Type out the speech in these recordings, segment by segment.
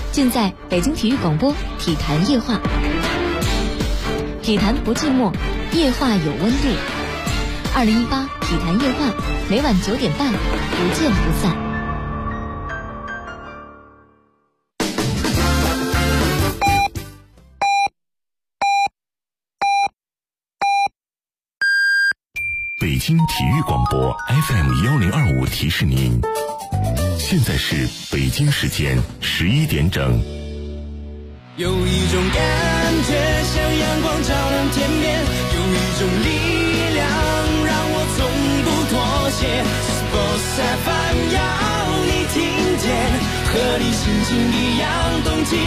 尽在北京体育广播体坛夜话。体坛不寂寞，夜话有温度。2018体坛夜话，每晚9点半，不见不散。 北京体育广播 FM1025提示您，现在是北京时间11点整。 有一种感觉像阳光照亮天边，有一种力量让我从不妥协。Sports FM 要你听见，和你心情一样动起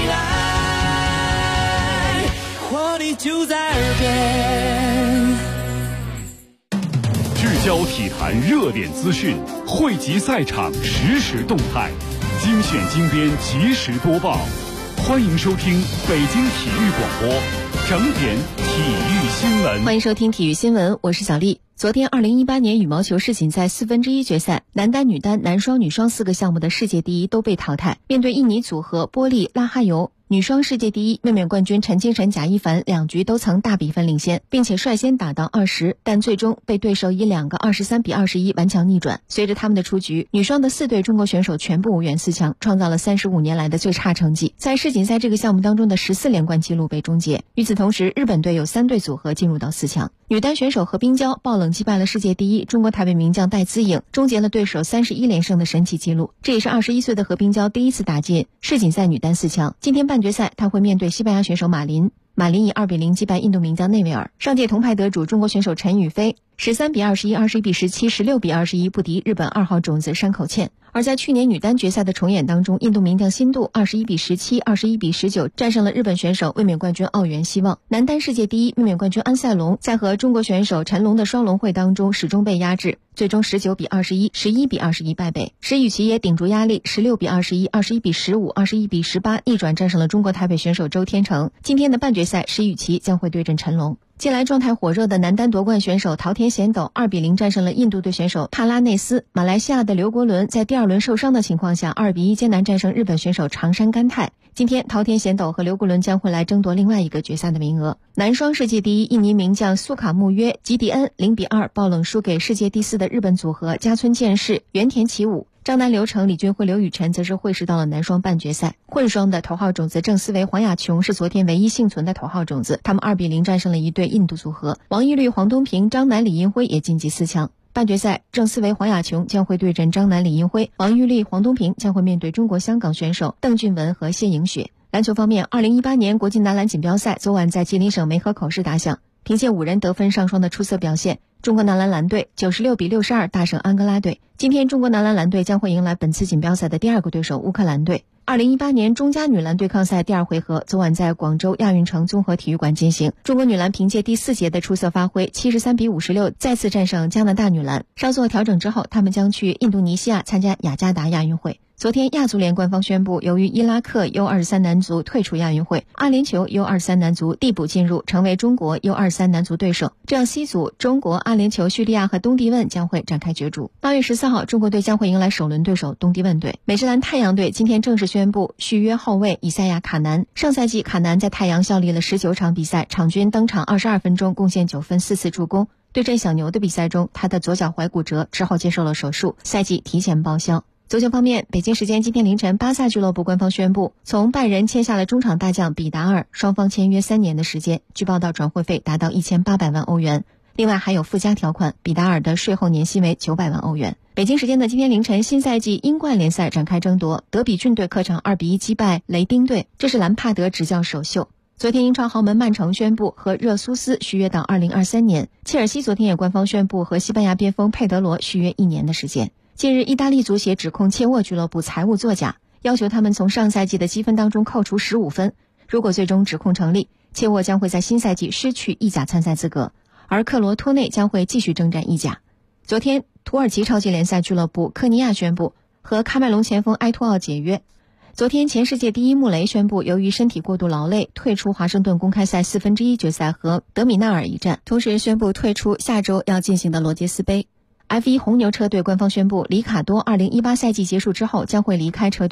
来，活力就在耳边。 聚焦体坛热点资讯，汇集赛场实时动态，精选精编，及时播报。欢迎收听北京体育广播整点体育新闻。 欢迎收听体育新闻，我是小丽。昨天2018年羽毛球世锦赛1/4决赛，男单、女单、男双、女双4个项目的世界第一都被淘汰。面对印尼组合波利拉哈尤，女双世界第一卫冕冠军陈清晨、贾一凡2局都曾大比分领先，并且率先打到20，但最终被对手以2个23比21顽强逆转。随着他们的出局，女双的4对中国选手全部无缘4强，创造了35年来的最差成绩。在世锦赛这个项目当中的14连冠纪录被终结。与此同时，日本队有3对组合进入到4强。女单选手何冰娇爆冷击败了世界第一中国台北名将戴资颖，终结了对手31连胜的神奇纪录。这也是21岁的何冰娇第一次打进世锦赛女单4强。今天半决赛，她会面对西班牙选手马林以2比0击败印度名将内维尔。上届铜牌得主中国选手陈雨菲13比21、21比17、16比21不敌日本2号种子山口茜。而在去年女单决赛的重演当中，印度名将辛杜21比17、21比19战胜了日本选手卫冕冠军奥原希望。男单世界第一卫冕冠军安塞龙在和中国选手陈龙的双龙会当中始终被压制，最终19比21、11比21败北。石宇奇也顶住压力16比21、21比15、21比18逆转战胜了中国台北选手周天成。今天的半决赛，石宇奇将会对阵陈龙。近来状态火热的男单夺冠选手桃田贤斗2比0战胜了印度队选手帕拉内斯。马来西亚的刘国伦在第2轮受伤的情况下2比1艰难战胜日本选手长山干太。今天桃田贤斗和刘国伦将会来争夺另外一个决赛的名额。男双世界第一印尼名将苏卡穆约吉迪恩0比2爆冷输给世界第4的日本组合加村健士、原田启武。张楠、刘成、李俊辉、刘雨辰则是会师到了男双半决赛。混双的头号种子郑思维、黄雅琼是昨天唯一幸存的头号种子，他们2比0战胜了一对印度组合。王懿律、黄东萍、张楠、李英辉也晋级4强。半决赛，郑思维、黄雅琼将会对阵张楠、李英辉，王懿律、黄东萍将会面对中国香港选手邓俊文和谢颖雪。篮球方面，2018年国际男篮锦标赛昨晚在吉林省梅河口市打响，凭借5人得分上双的出色表现，中国男篮蓝队96比62大胜安哥拉队。今天中国男篮蓝队将会迎来本次锦标赛的第2个对手乌克兰队。2018年中加女篮对抗赛第2回合昨晚在广州亚运城综合体育馆进行，中国女篮凭借第4节的出色发挥73比56再次战胜加拿大女篮。稍作调整之后，他们将去印度尼西亚参加雅加达亚运会。昨天亚足联官方宣布，由于伊拉克 U23 男足退出亚运会，阿联酋 U23 男足递补进入，成为中国 U23 男足对手。这样 C 组中国、阿联酋、叙利亚和东帝汶将会展开角逐。8月14号，中国队将会迎来首轮对手东帝汶队。美职篮太阳队今天正式宣布续约后卫以赛亚卡南。上赛季卡南在太阳效力了19场比赛，场均登场22分钟，贡献9分4次助攻。对阵小牛的比赛中，他的左脚踝骨折之后接受了手术，赛季提前报销。足球方面，北京时间今天凌晨，巴萨俱乐部官方宣布，从拜仁签下了中场大将比达尔，双方签约3年的时间，据报道转会费达到1800万欧元。另外还有附加条款，比达尔的税后年薪为900万欧元。北京时间的今天凌晨，新赛季英冠联赛展开争夺，德比郡队客场2比1击败雷丁队，这是兰帕德执教首秀。昨天英超豪门曼城宣布和热苏斯续约到2023年，切尔西昨天也官方宣布和西班牙边锋佩德罗续约1年的时间。近日，意大利足协指控切沃俱乐部财务作假，要求他们从上赛季的积分当中扣除15分。如果最终指控成立，切沃将会在新赛季失去意甲参赛资格，而克罗托内将会继续征战意甲。昨天，土耳其超级联赛俱乐部科尼亚宣布和喀麦隆前锋埃托奥解约。昨天，前世界第一穆雷宣布，由于身体过度劳累，退出华盛顿公开赛1/4决赛和德米纳尔一战，同时宣布退出下周要进行的罗杰斯杯。F1 红牛车队官方宣布，里卡多2018赛季结束之后将会离开车队。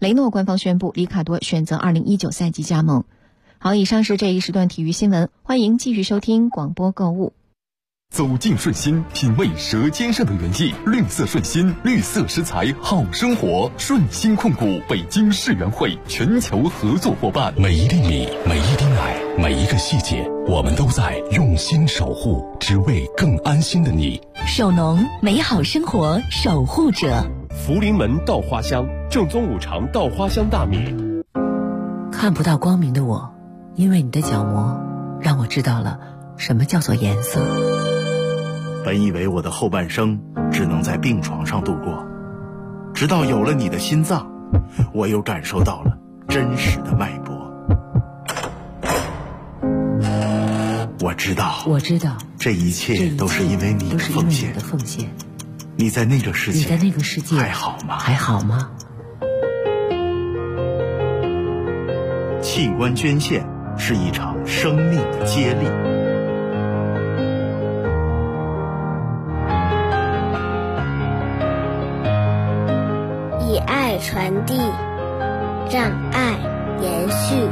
雷诺官方宣布，里卡多选择2019赛季加盟。好，以上是这一时段体育新闻，欢迎继续收听广播购物。 走进顺心，品味舌尖上的原意。绿色顺心，绿色食材好生活。顺心控股北京世园会全球合作伙伴。 每一粒米，每一滴奶，每一个细节，我们都在用心守护，只为更安心的你。 守农，美好生活守护者。 福临门稻花香，正宗五常稻花香大米。 看不到光明的我，因为你的角膜，让我知道了什么叫做颜色。 本以为我的后半生只能在病床上度过，直到有了你的心脏，我又感受到了真实的脉搏。我知道，这一切都是因为你的奉献。你在那个世界还好吗？器官捐献是一场生命的接力。 以爱传递，让爱延续。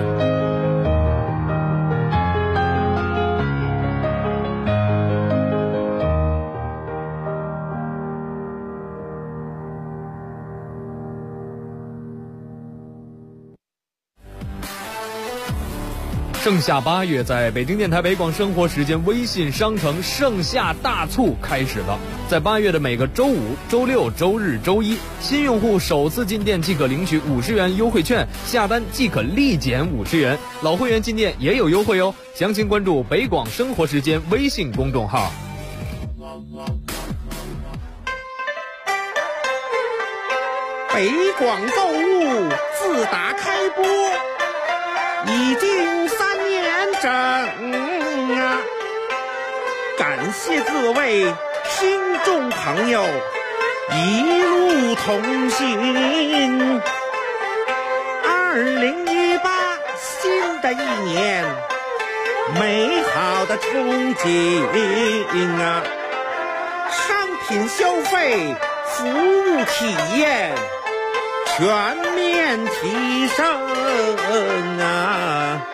盛夏8月，在北京电台北广生活时间微信商城盛夏大促开始了。在8月的每个周五、周六、周日、周一，新用户首次进店即可领取50元优惠券，下单即可立减50元。老会员进店也有优惠哦。详情关注北广生活时间微信公众号。 北广购物自打开播已经3年整啊！感谢各位听众朋友一路同行。2018新的一年，美好的憧憬啊！商品消费、服务体验全面提升啊！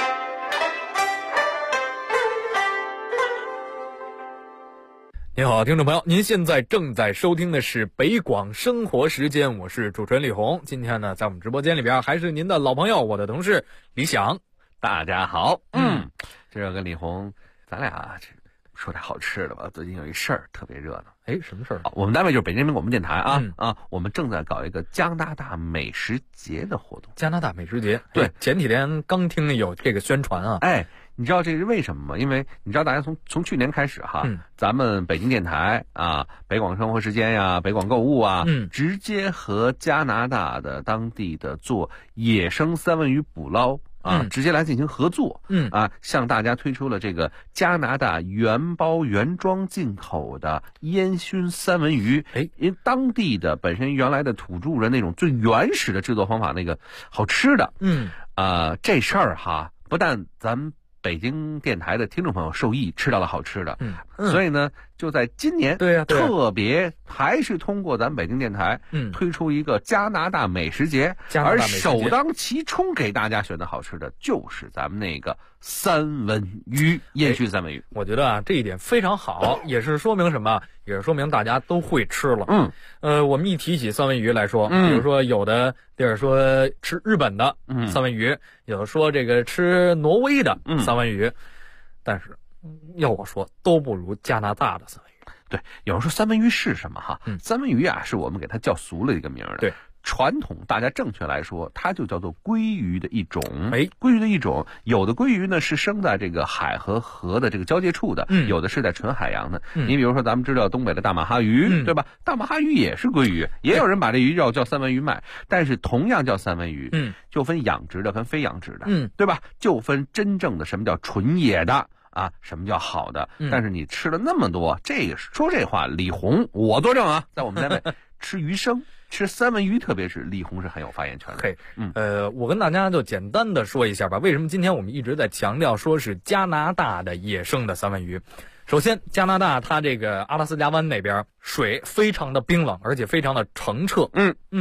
您好，听众朋友，您现在正在收听的是北广生活时间，我是主持人李红。今天呢，在我们直播间里边还是您的老朋友，我的同事李想。 大家好，这个跟李红，咱俩说点好吃的吧。最近有一事儿特别热闹。 什么事儿？ 我们单位就是北京广播电台啊，我们正在搞一个加拿大美食节的活动。 加拿大美食节， 对， 前几天刚听有这个宣传啊。 你知道这是为什么吗？因为你知道大家从去年开始咱们北京电台啊、北广生活时间呀、北广购物啊，直接和加拿大的当地的做野生三文鱼捕捞直接来进行合作，向大家推出了这个加拿大原包原装进口的烟熏三文鱼。因为当地的本身原来的土著人那种最原始的制作方法，那个好吃的，这事儿不但咱们北京电台的听众朋友受益，吃到了好吃的，所以呢，就在今年，特别还是通过咱们北京电台，推出一个加拿大美食节，而首当其冲给大家选的好吃的就是咱们那个三文鱼，烟熏三文鱼。 我觉得这一点非常好，也是说明什么？也是说明大家都会吃了。我们一提起三文鱼来说，比如说有的地儿说吃日本的三文鱼，有的说这个吃挪威的三文鱼，但是要我说都不如加拿大的三文鱼。 对，有人说三文鱼是什么三文鱼是我们给它叫俗了一个名的。 对， 传统大家正确来说，它就叫做鲑鱼的一种。鲑鱼的一种，有的鲑鱼呢是生在这个海和河的这个交界处的，有的是在纯海洋的。你比如说咱们知道东北的大马哈鱼，对吧？大马哈鱼也是鲑鱼，也有人把这鱼叫三文鱼卖，但是同样叫三文鱼，就分养殖的跟非养殖的，对吧？就分真正的什么叫纯野的。什么叫好的？但是你吃了那么多，说这话，李红我作证在我们单位吃鱼生、吃三文鱼，特别是李红是很有发言权的。 我跟大家就简单的说一下吧，为什么今天我们一直在强调说是加拿大的野生的三文鱼？首先，加拿大它这个阿拉斯加湾那边水非常的冰冷，而且非常的澄澈。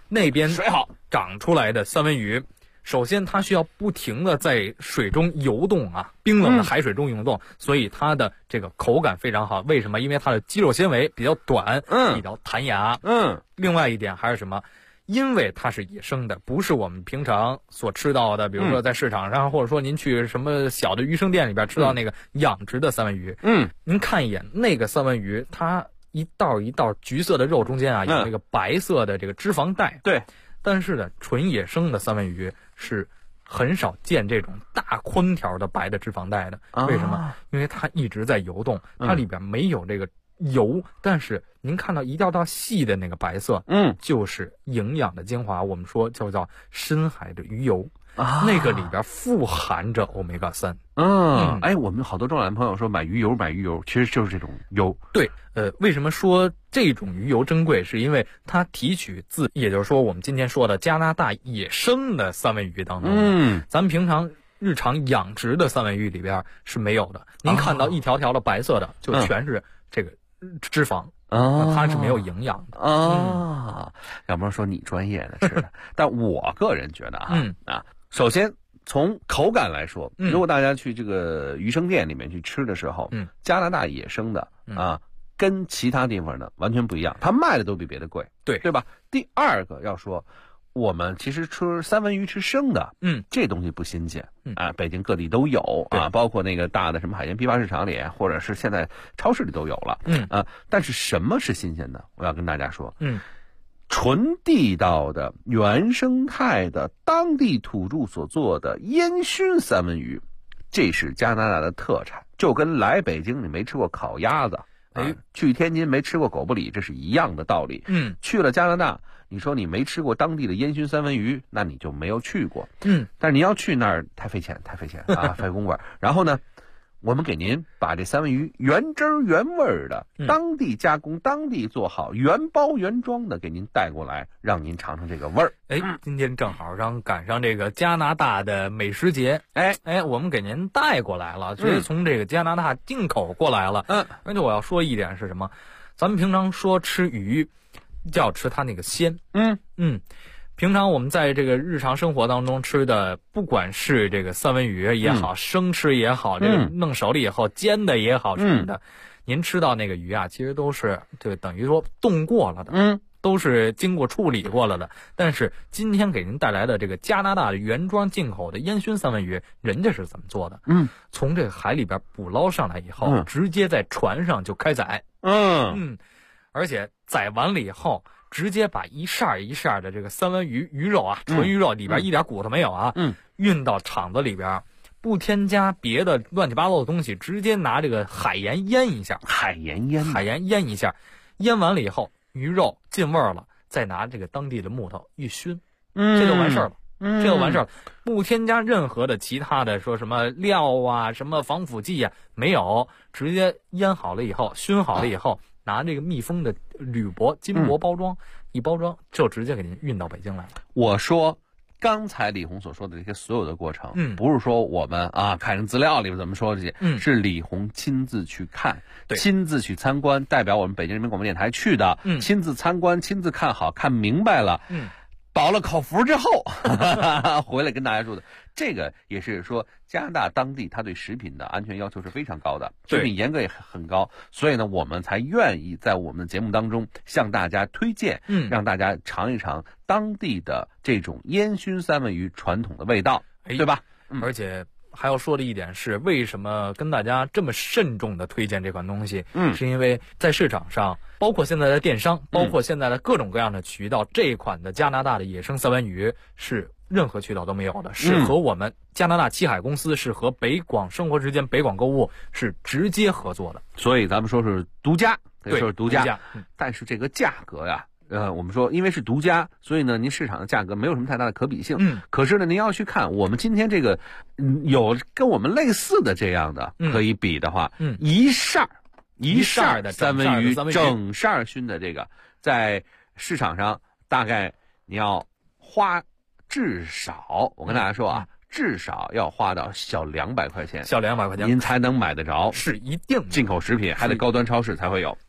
那边水好长出来的三文鱼，首先它需要不停的在水中游动啊，冰冷的海水中游动，所以它的这个口感非常好。为什么？因为它的肌肉纤维比较短，比较弹牙。另外一点还是什么？因为它是野生的，不是我们平常所吃到的，比如说在市场上，或者说您去什么小的鱼生店里边吃到那个养殖的三文鱼。您看一眼那个三文鱼，它一道一道橘色的肉中间啊，有那个白色的这个脂肪带。 对， 但是呢，纯野生的三文鱼是很少见这种大宽条的白的脂肪带的。为什么？因为它一直在游动，它里边没有这个油，但是您看到一道道细的那个白色，就是营养的精华，我们说叫深海的鱼油。那个里边富含着欧米伽3。 我们好多中老年朋友说买鱼油，其实就是这种油。 对，为什么说这种鱼油珍贵？是因为它提取自，也就是说我们今天说的加拿大野生的三文鱼当中。咱们平常日常养殖的三文鱼里边是没有的。您看到一条条的白色的，就全是这个脂肪。它是没有营养的要不然说你专业的是的，但我个人觉得首先从口感来说，如果大家去这个鱼生店里面去吃的时候，加拿大野生的跟其他地方的完全不一样，它卖的都比别的贵，对吧？第二个要说，我们其实吃三文鱼吃生的，这东西不新鲜，北京各地都有啊，包括那个大的什么海鲜批发市场里，或者是现在超市里都有了，但是什么是新鲜的？我要跟大家说，纯地道的、原生态的、当地土著所做的烟熏三文鱼，这是加拿大的特产，就跟来北京你没吃过烤鸭子，去天津没吃过狗不理，这是一样的道理。去了加拿大，你说你没吃过当地的烟熏三文鱼，那你就没有去过。但是你要去那儿太费钱啊，费公馆。然后呢，我们给您把这三文鱼原汁原味的、当地加工、当地做好、原包原装的给您带过来，让您尝尝这个味儿。 今天正好赶上这个加拿大的美食节，我们给您带过来了，直接从这个加拿大进口过来了。而且我要说一点是什么？咱们平常说吃鱼，就要吃它那个鲜。平常我们在这个日常生活当中吃的，不管是这个三文鱼也好，生吃也好，这个弄熟了以后煎的也好什么的，您吃到那个鱼啊，其实都是就等于说冻过了的，都是经过处理过了的。但是今天给您带来的这个加拿大的原装进口的烟熏三文鱼，人家是怎么做的？从这个海里边捕捞上来以后，直接在船上就开宰。而且宰完了以后，直接把一扇一扇的这个三文鱼鱼肉啊，纯鱼肉里边一点骨头没有啊，运到厂子里边，不添加别的乱七八糟的东西，直接拿这个海盐腌一下，海盐腌一下，腌完了以后，鱼肉进味儿了，再拿这个当地的木头一熏，这就完事儿了。不添加任何的其他的说什么料啊、什么防腐剂啊，没有，直接腌好了以后，熏好了以后。拿这个密封的铝箔、金箔包装，一包装就直接给您运到北京来了。 我说，刚才李红所说的这些所有的过程，不是说我们看人资料里面怎么说这些，是李红亲自去看，亲自去参观，代表我们北京人民广播电台去的，亲自参观、亲自看好、看明白了，保了口福之后回来跟大家说的，这个也是说加拿大当地它对食品的安全要求是非常高的，食品严格也很高，所以呢我们才愿意在我们的节目当中向大家推荐，让大家尝一尝当地的这种烟熏三文鱼传统的味道，对吧？ 而且还要说的一点是，为什么跟大家这么慎重的推荐这款东西？是因为在市场上，包括现在的电商，包括现在的各种各样的渠道，这款的加拿大的野生三文鱼是任何渠道都没有的，是和我们加拿大七海公司，是和北广生活时间、北广购物是直接合作的， 所以咱们说是独家，说是独家，但是这个价格呀。我们说因为是独家，所以呢您市场的价格没有什么太大的可比性。可是呢您要去看我们今天这个有跟我们类似的这样的可以比的话，一扇的三文鱼整扇熏的这个在市场上大概你要花至少，我跟大家说啊，至少要花到小200块钱， 小200块钱您才能买得着， 是一定进口食品还得高端超市才会有。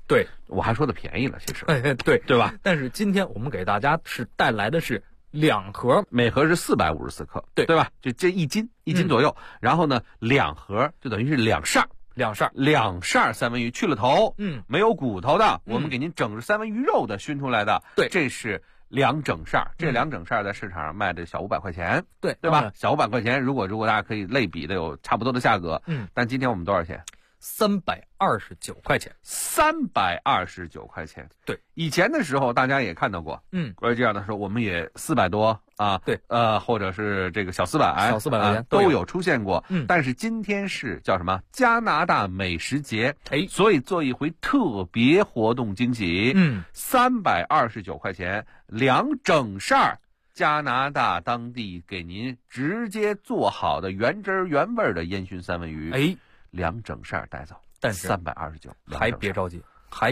对， 我还说的便宜了，其实对吧？但是今天我们给大家是带来的是2盒， 每盒是454克，对吧？就这1斤左右，然后呢2盒就等于是2扇三文鱼，去了头，没有骨头的，我们给您整着三文鱼肉的熏出来的， 对， 这是2整扇，这2整扇在市场上卖的小500块钱， 对吧？小500块钱，如果大家可以类比的有差不多的价格，但今天我们多少钱 ？329块钱 ，329块钱。 对， 以前的时候大家也看到过，关于这样的时候，我们也400多啊， 对， 或者是这个小400 块钱都有出现过。但是今天是叫什么？加拿大美食节，所以做一回特别活动惊喜。329块钱2整扇加拿大当地给您直接做好的原汁原味的烟熏三文鱼。2整扇带走， 但是 329， 还别着急，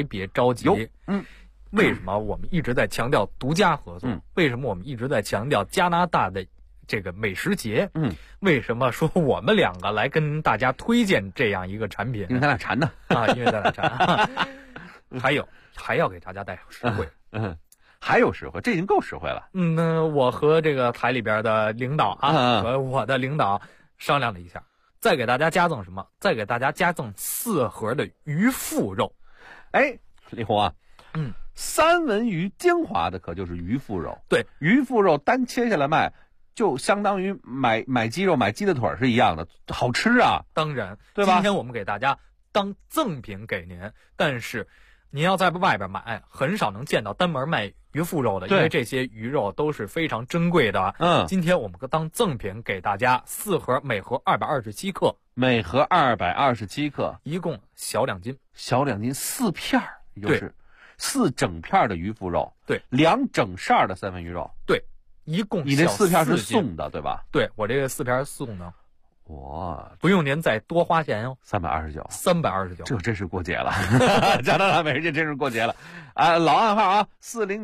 为什么我们一直在强调独家合作？为什么我们一直在强调加拿大的这个美食节？为什么说我们2个来跟大家推荐这样一个产品？ 因为咱俩馋呢因为咱俩馋。还要给大家带实惠， 还有实惠，这已经够实惠了。 我和这个台里边的领导和我的领导商量了一下。再给大家加赠什么？再给大家加赠4盒的鱼腹肉。 李红啊，三文鱼精华的可就是鱼腹肉。 对， 鱼腹肉单切下来卖，就相当于买鸡肉买鸡的腿是一样的，好吃啊。 当然， 对吧？ 今天我们给大家当赠品给您，但是您要在外边买，很少能见到单门卖鱼腹肉的，因为这些鱼肉都是非常珍贵的。今天我们当赠品给大家4盒，每盒227克， 每盒227克， 一共小2斤 ，4片，就是4整片的鱼腹肉， 对 ，2整扇的三文鱼肉， 对，一共你这4片是送的，对吧？ 对，我这个4片是送的。 哇， 不用您再多花钱哟 ，329，这真是过节了，加拿大美食节真是过节了啊！老暗号啊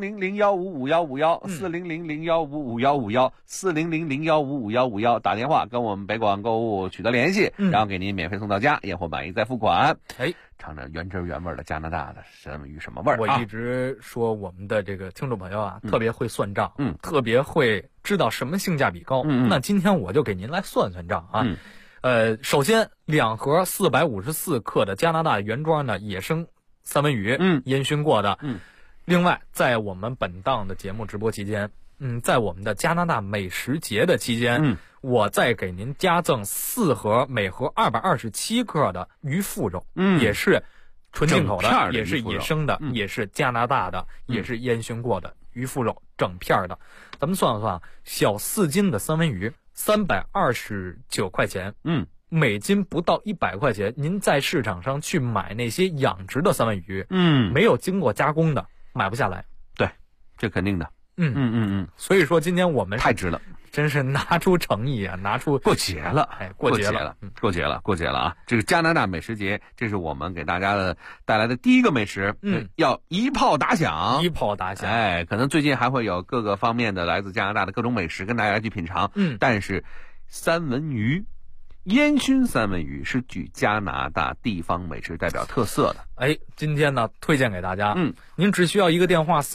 ，400-015-5151，400-015-5151，400-015-5151，打电话跟我们北广购物取得联系，然后给您免费送到家，验货满意再付款。尝尝原汁原味的加拿大的三文鱼什么味儿？ 我一直说我们的这个听众朋友啊，特别会算账，特别会知道什么性价比高。那今天我就给您来算算账啊。首先2盒454克的加拿大原装的野生三文鱼，烟熏过的。另外，在我们本档的节目直播期间，在我们的加拿大美食节的期间，我再给您加赠4盒，每盒227克的鱼腹肉，也是纯进口的，也是野生的，也是加拿大的，也是烟熏过的鱼腹肉，整片的。咱们算算，小4斤的三文鱼329块钱，每斤不到100块钱。您在市场上去买那些养殖的三文鱼，没有经过加工的，买不下来。 对，这肯定的。 所以说今天我们太值了， 真是拿出诚意啊，拿出过节了， 过节了啊！这个加拿大美食节，这是我们给大家带来的第一个美食，要一炮打响，可能最近还会有各个方面的来自加拿大的各种美食跟大家去品尝，但是三文鱼。烟熏三文鱼是具加拿大地方美食代表特色的。 今天呢推荐给大家，您只需要一个电话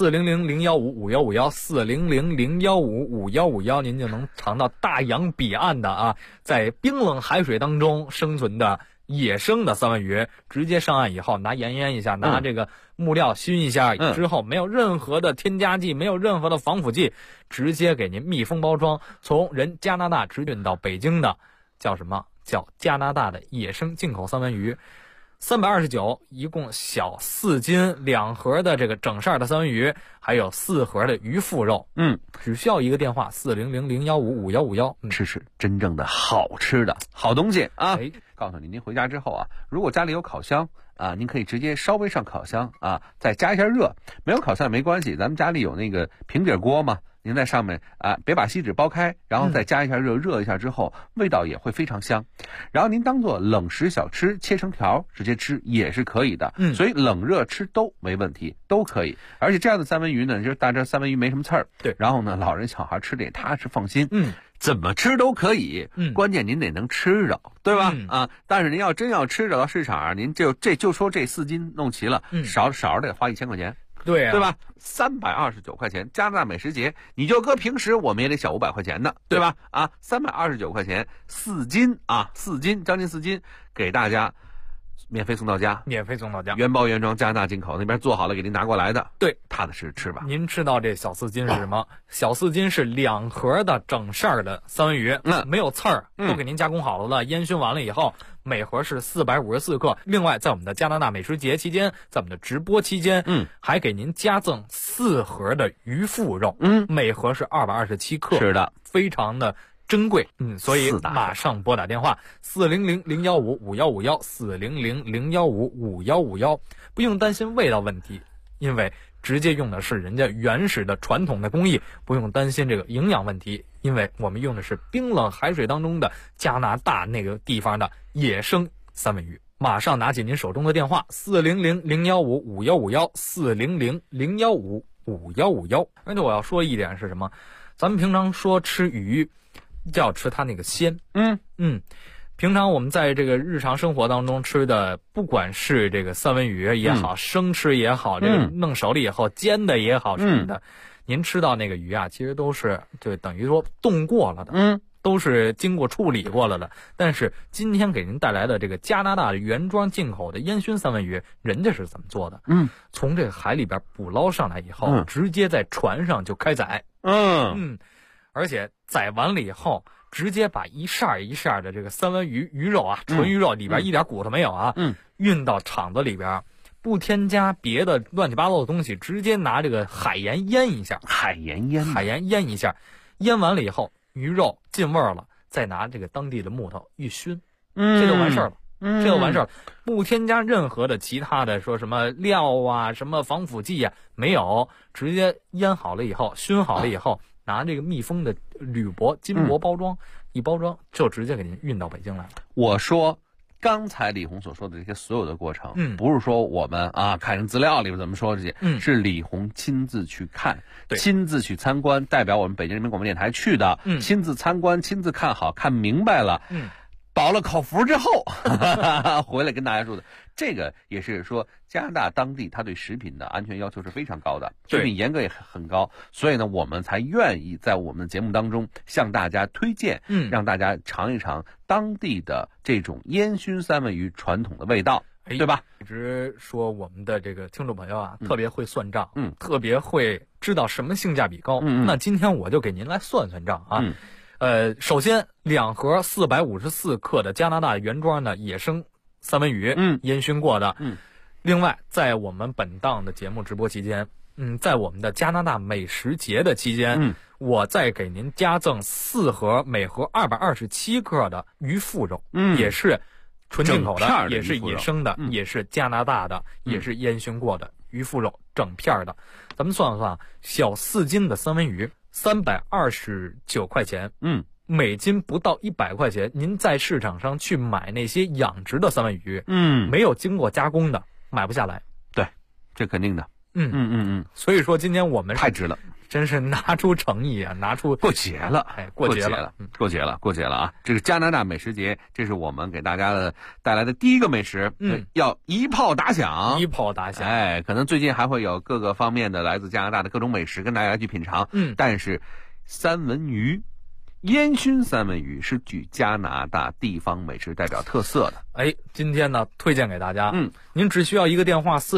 400-015-5151，400-015-5151，您就能尝到大洋彼岸的啊，在冰冷海水当中生存的野生的三文鱼，直接上岸以后拿盐腌一下，拿这个木料熏一下之后，没有任何的添加剂，没有任何的防腐剂，直接给您密封包装，从加拿大直运到北京的。叫什么？叫加拿大的野生进口三文鱼，329，一共小4斤，2盒的这个整扇的三文鱼，还有4盒的鱼腹肉。只需要一个电话400-015-5151， 吃真正的好吃的好东西啊！告诉您回家之后啊，如果家里有烤箱啊，您可以直接稍微上烤箱啊，再加一下热。没有烤箱也没关系，咱们家里有那个平底锅嘛。您在上面啊，别把锡纸剥开，然后再加一下热一下之后，味道也会非常香。然后您当做冷食小吃，切成条直接吃也是可以的。所以冷热吃都没问题，都可以。而且这样的三文鱼呢，就是大家三文鱼没什么刺儿， 对。 然后呢，老人小孩吃的也踏实放心。 怎么吃都可以，关键您得能吃着，对吧？但是您要真要吃着到市场上，您就说这4斤弄齐了，少得花1000块钱。 对吧？329块钱，加拿大美食节，你就搁平时我们也得小500块钱呢，对吧？329块钱4斤，4斤将近4斤，给大家免费送到家，原包原装，加拿大进口，那边做好了给您拿过来的。 对， 踏踏实实吃吧。 您知道这小4斤是什么？小4斤是2盒的整扇的三文鱼，没有刺儿，都给您加工好了的，烟熏完了以后。每盒是454克。另外，在我们的加拿大美食节期间，在我们的直播期间，还给您加赠4盒的鱼腹肉，每盒是227克， 是的， 非常的珍贵，所以马上拨打电话400-015-5151，400-015-5151，不用担心味道问题，因为直接用的是人家原始的传统的工艺，不用担心这个营养问题，因为我们用的是冰冷海水当中的加拿大那个地方的野生三文鱼。马上拿起您手中的电话400-015-5151，400-015-5151。而且我要说一点是什么？咱们平常说吃鱼就要吃它那个鲜，平常我们在这个日常生活当中吃的，不管是这个三文鱼也好，生吃也好，这个弄熟了以后煎的也好什么的，您吃到那个鱼啊，其实都是就等于说冻过了的，都是经过处理过了的。但是今天给您带来的这个加拿大的原装进口的烟熏三文鱼，人家是怎么做的？从这个海里边捕捞上来以后，直接在船上就开宰，而且宰完了以后。直接把一扇一扇的这个三文鱼肉啊，纯鱼肉里边一点骨头没有啊，运到厂子里边，不添加别的乱七八糟的东西，直接拿这个海盐腌一下，海盐腌一下，腌完了以后，鱼肉进味儿了，再拿这个当地的木头一熏，这就完事儿了。不添加任何的其他的说什么料啊、什么防腐剂啊，没有，直接腌好了以后，熏好了以后。拿这个密封的铝箔、金箔包装，一包装就直接给您运到北京来了。 我说，刚才李红所说的这些所有的过程，不是说我们看人资料里面怎么说这些，是李红亲自去看，亲自去参观，代表我们北京人民广播电台去的，亲自参观，亲自看好看明白了，保了口福之后回来跟大家说的。这个也是说加拿大当地它对食品的安全要求是非常高的，食品严格也很高，所以呢我们才愿意在我们的节目当中向大家推荐，让大家尝一尝当地的这种烟熏三文鱼传统的味道，对吧？ 一直说我们的这个听众朋友啊，特别会算账，特别会知道什么性价比高，那今天我就给您来算算账啊。首先2盒454克的加拿大原装的野生三文鱼，烟熏过的。另外，在我们本档的节目直播期间，在我们的加拿大美食节的期间，我再给您加赠4盒，每盒227克的鱼腹肉，也是纯进口的，也是野生的，也是加拿大的，也是烟熏过的鱼腹肉，整片的。咱们算算，小4斤的三文鱼329块钱，每斤不到100块钱。您在市场上去买那些养殖的三文鱼，没有经过加工的，买不下来。 对，这肯定的。 所以说今天我们太值了， 真是拿出诚意啊，拿出过节了， 过节了啊！这个加拿大美食节，这是我们给大家带来的第一个美食，要一炮打响，可能最近还会有各个方面的来自加拿大的各种美食跟大家去品尝，但是三文鱼。烟熏三文鱼是具加拿大地方美食代表特色的。 今天呢推荐给大家，您只需要一个电话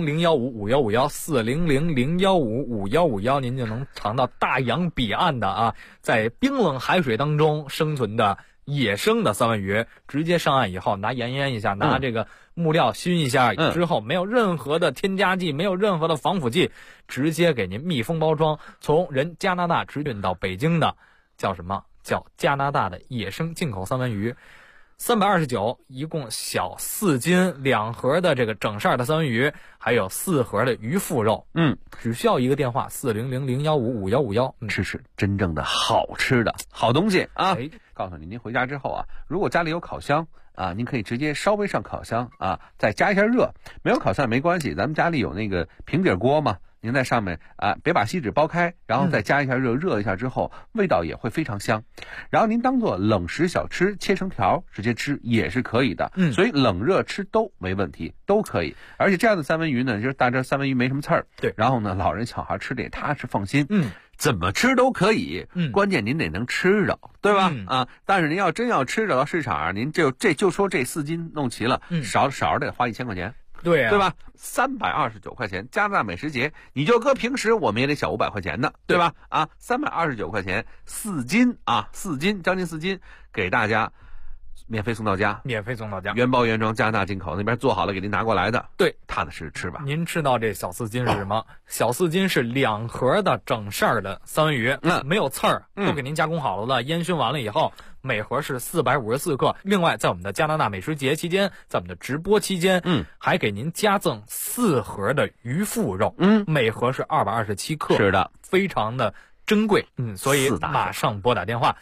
400-015-5151，400-015-5151，您就能尝到大洋彼岸的啊，在冰冷海水当中生存的野生的三文鱼，直接上岸以后拿盐腌一下，拿这个木料熏一下之后，没有任何的添加剂，没有任何的防腐剂，直接给您密封包装，从人加拿大直运到北京的。叫什么？叫加拿大的野生进口三文鱼，329，一共小4斤，2盒的这个整扇的三文鱼，还有4盒的鱼腹肉。只需要一个电话400-015-5151， 吃真正的好吃的好东西啊！告诉您回家之后啊，如果家里有烤箱啊，您可以直接稍微上烤箱啊，再加一下热。没有烤箱没关系，咱们家里有那个平底锅嘛。 您在上面别把锡纸剥开，然后再加一下热一下之后，味道也会非常香。然后您当做冷食小吃，切成条直接吃也是可以的。所以冷热吃都没问题，都可以。而且这样的三文鱼呢，就是大家三文鱼没什么刺儿， 对。 然后呢，老人小孩吃的也踏实放心。怎么吃都可以，关键您得能吃着，对吧？但是您要真要吃着到市场上，您就说这4斤弄齐了，少得花1000块钱。 对吧？329块钱，加拿大美食节，你就搁平时我们也得小500块钱呢，对吧？329块钱4斤，4斤将近4斤，给大家免费送到家，原包原装，加拿大进口，那边做好了给您拿过来的。 对， 踏踏实实吃吧。 您知道这小4斤是什么？小4斤是2盒的整扇的三文鱼，没有刺儿，都给您加工好了的，烟熏完了以后。每盒是454克。另外，在我们的加拿大美食节期间，在我们的直播期间，还给您加赠4盒的鱼腹肉，每盒是227克， 是的， 非常的珍贵，所以马上拨打电话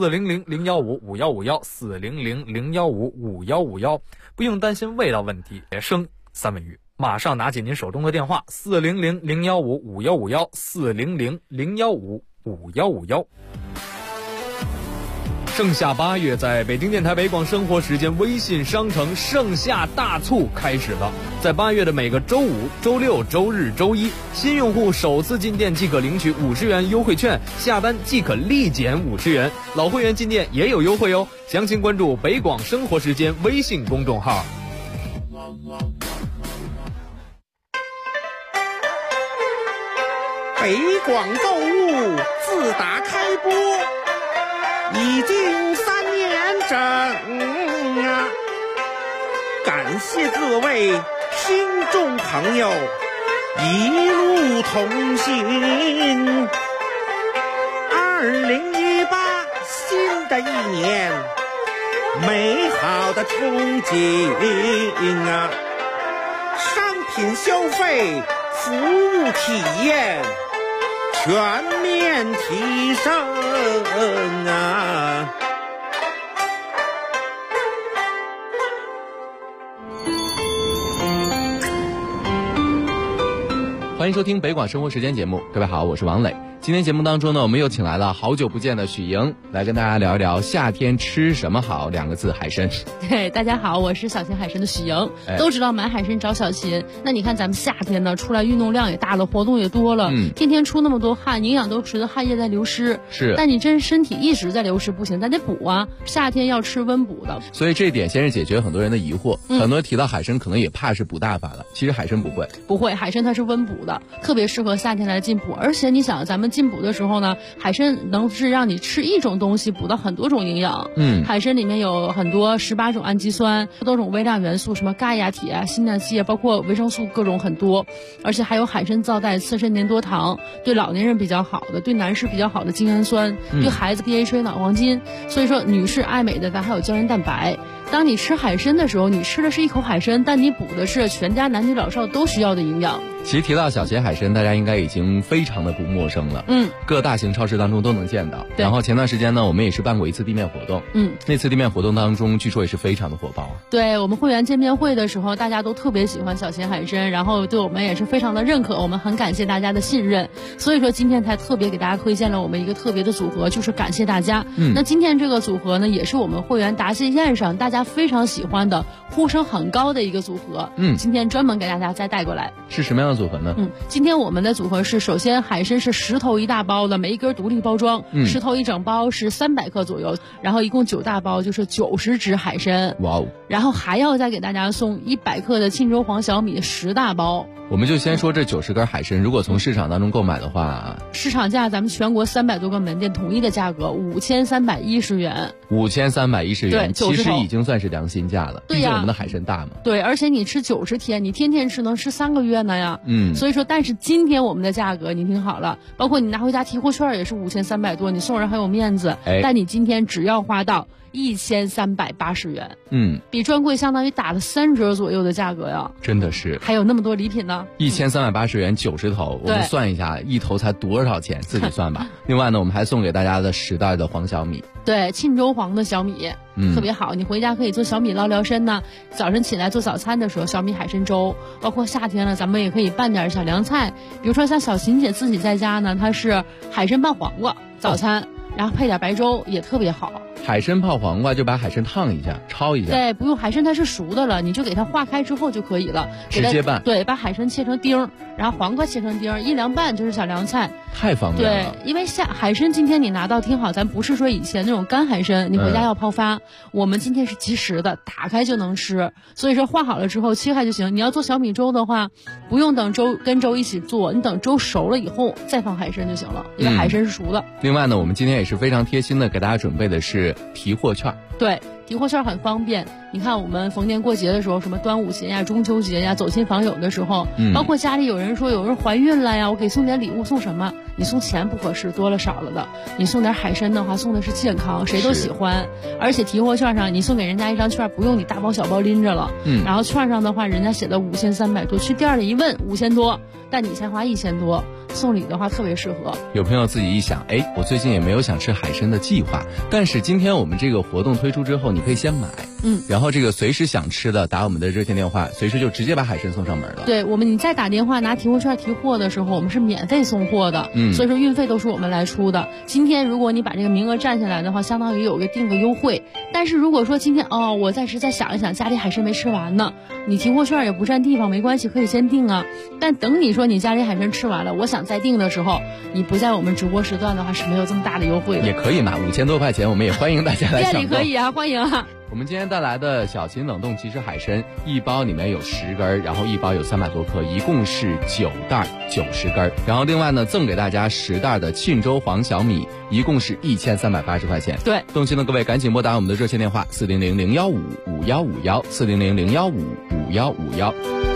400-015-5151，400-015-5151，不用担心味道问题，生三文鱼。马上拿起您手中的电话，400-015-5151，400-015-5151。盛夏8月，在北京电台北广生活时间微信商城盛夏大促开始了。在8月的每个周五、周六、周日、周一，新用户首次进店即可领取50元优惠券，下单即可立减50元。老会员进店也有优惠哦。详情关注北广生活时间微信公众号。 北广购物自打开播已经3年整感谢各位听众朋友一路同行。2018新的一年，美好的憧憬商品消费、服务体验全面提升欢迎收听北广生活时间节目，各位好，我是王磊。今天节目当中呢，我们又请来了好久不见的许莹，来跟大家聊一聊夏天吃什么好2个字，海参。 对，大家好，我是小秦海参的许莹。都知道买海参找小秦，那你看咱们夏天呢，出来运动量也大了，活动也多了，天天出那么多汗，营养都随着汗液在流失。 是， 但你真身体一直在流失不行，咱得补啊。夏天要吃温补的， 所以这一点先是解决很多人的疑惑。很多人提到海参，可能也怕是补大法了，其实海参不会，海参它是温补的，特别适合夏天来进补。而且你想，咱们进补的时候呢，海参能是让你吃一种东西补到很多种营养。海参里面有很多18种氨基酸，多种微量元素，什么钙呀、铁啊、锌呐、硒啊，包括维生素各种很多。而且还有海参皂带刺身粘多糖，对老年人比较好的，对男士比较好的精氨酸，对孩子 DHA 脑黄金。所以说女士爱美的咱还有胶原蛋白。当你吃海参的时候，你吃的是一口海参，但你补的是全家男女老少都需要的营养。 其实提到小秦海参，大家应该已经非常的不陌生了。各大型超市当中都能见到。然后前段时间呢，我们也是办过一次地面活动。那次地面活动当中，据说也是非常的火爆。 对，我们会员见面会的时候，大家都特别喜欢小秦海参，然后对我们也是非常的认可，我们很感谢大家的信任。所以说今天才特别给大家推荐了我们一个特别的组合，就是感谢大家。那今天这个组合呢，也是我们会员答谢宴上大家非常喜欢的、呼声很高的一个组合。今天专门给大家再带过来。 是什么样的组合呢？ 今天我们的组合是，首先海参是10头1大包的，每一根独立包装，10头1整包是300克左右，然后一共9大包就是90只海参。 哇哦！ 然后还要再给大家送100克的沁州黄小米10大包。 我们就先说这90根海参，如果从市场当中购买的话， 市场价咱们全国300多个门店统一的价格5310元。 5310元， 对， 其实已经算是良心价了。 对呀， 毕竟我们的海参大嘛。 对，而且你吃90天，你天天吃能吃3个月呢呀。所以说，但是今天我们的价格你听好了，包括你拿回家提货券也是5300多，你送人很有面子。但你今天只要花到1380元，比专柜相当于打了3折左右的价格呀， 真的是， 还有那么多礼品呢。 1380元90头，我们算一下，一头才多少钱，自己算吧。另外呢，我们还送给大家的10袋的黄小米。 对，沁州黄的小米。特别好，你回家可以做小米捞参呐。早晨起来做早餐的时候，小米海参粥，包括夏天了，咱们也可以拌点小凉菜，比如说像小琴姐自己在家呢，她是海参拌黄瓜早餐，然后配点白粥也特别好。 海参泡黄瓜就把海参烫一下，焯一下。 对，不用，海参它是熟的了，你就给它化开之后就可以了， 直接拌。 对，把海参切成丁，然后黄瓜切成丁，一凉拌就是小凉菜， 太方便了。对，因为海参今天你拿到听好，咱不是说以前那种干海参，你回家要泡发，我们今天是即食的，打开就能吃。所以说化好了之后切开就行。你要做小米粥的话，不用等粥跟粥一起做，你等粥熟了以后再放海参就行了，因为海参是熟的。 另外呢，我们今天也是非常贴心的给大家准备的是提货券。 对，提货券很方便。你看我们逢年过节的时候，什么端午节呀、中秋节呀，走亲访友的时候，包括家里有人说有人怀孕了呀，我给送点礼物，送什么？你送钱不合适，多了少了的。你送点海参的话，送的是健康，谁都喜欢。而且提货券上你送给人家一张券，不用你大包小包拎着了。然后券上的话，人家写的5300多，去店里一问5000多，但你才花1000多。送礼的话特别适合。 有朋友自己一想，我最近也没有想吃海参的计划，但是今天我们这个活动推出之后，你可以先买，然后这个随时想吃的打我们的热线电话，随时就直接把海参送上门了。 对，你再打电话拿提货券提货的时候，我们是免费送货的，所以说运费都是我们来出的。今天如果你把这个名额占下来的话，相当于有个定个优惠。但是如果说今天我暂时再想一想，家里海参没吃完呢，你提货券也不占地方，没关系，可以先订啊。但等你说你家里海参吃完了，我想再订的时候，你不在我们直播时段的话是没有这么大的优惠的。 也可以嘛，5000多块钱，我们也欢迎大家来抢购。 店里可以啊，欢迎啊。 我们今天带来的小秦冷冻即食海参，一包里面有10根，然后一包有300多克，一共是9袋90根。然后另外呢，赠给大家10袋的沁州黄小米，一共是1380块钱。 对， 动心的各位赶紧拨打我们的热线电话400-015-5151，400-015-5151。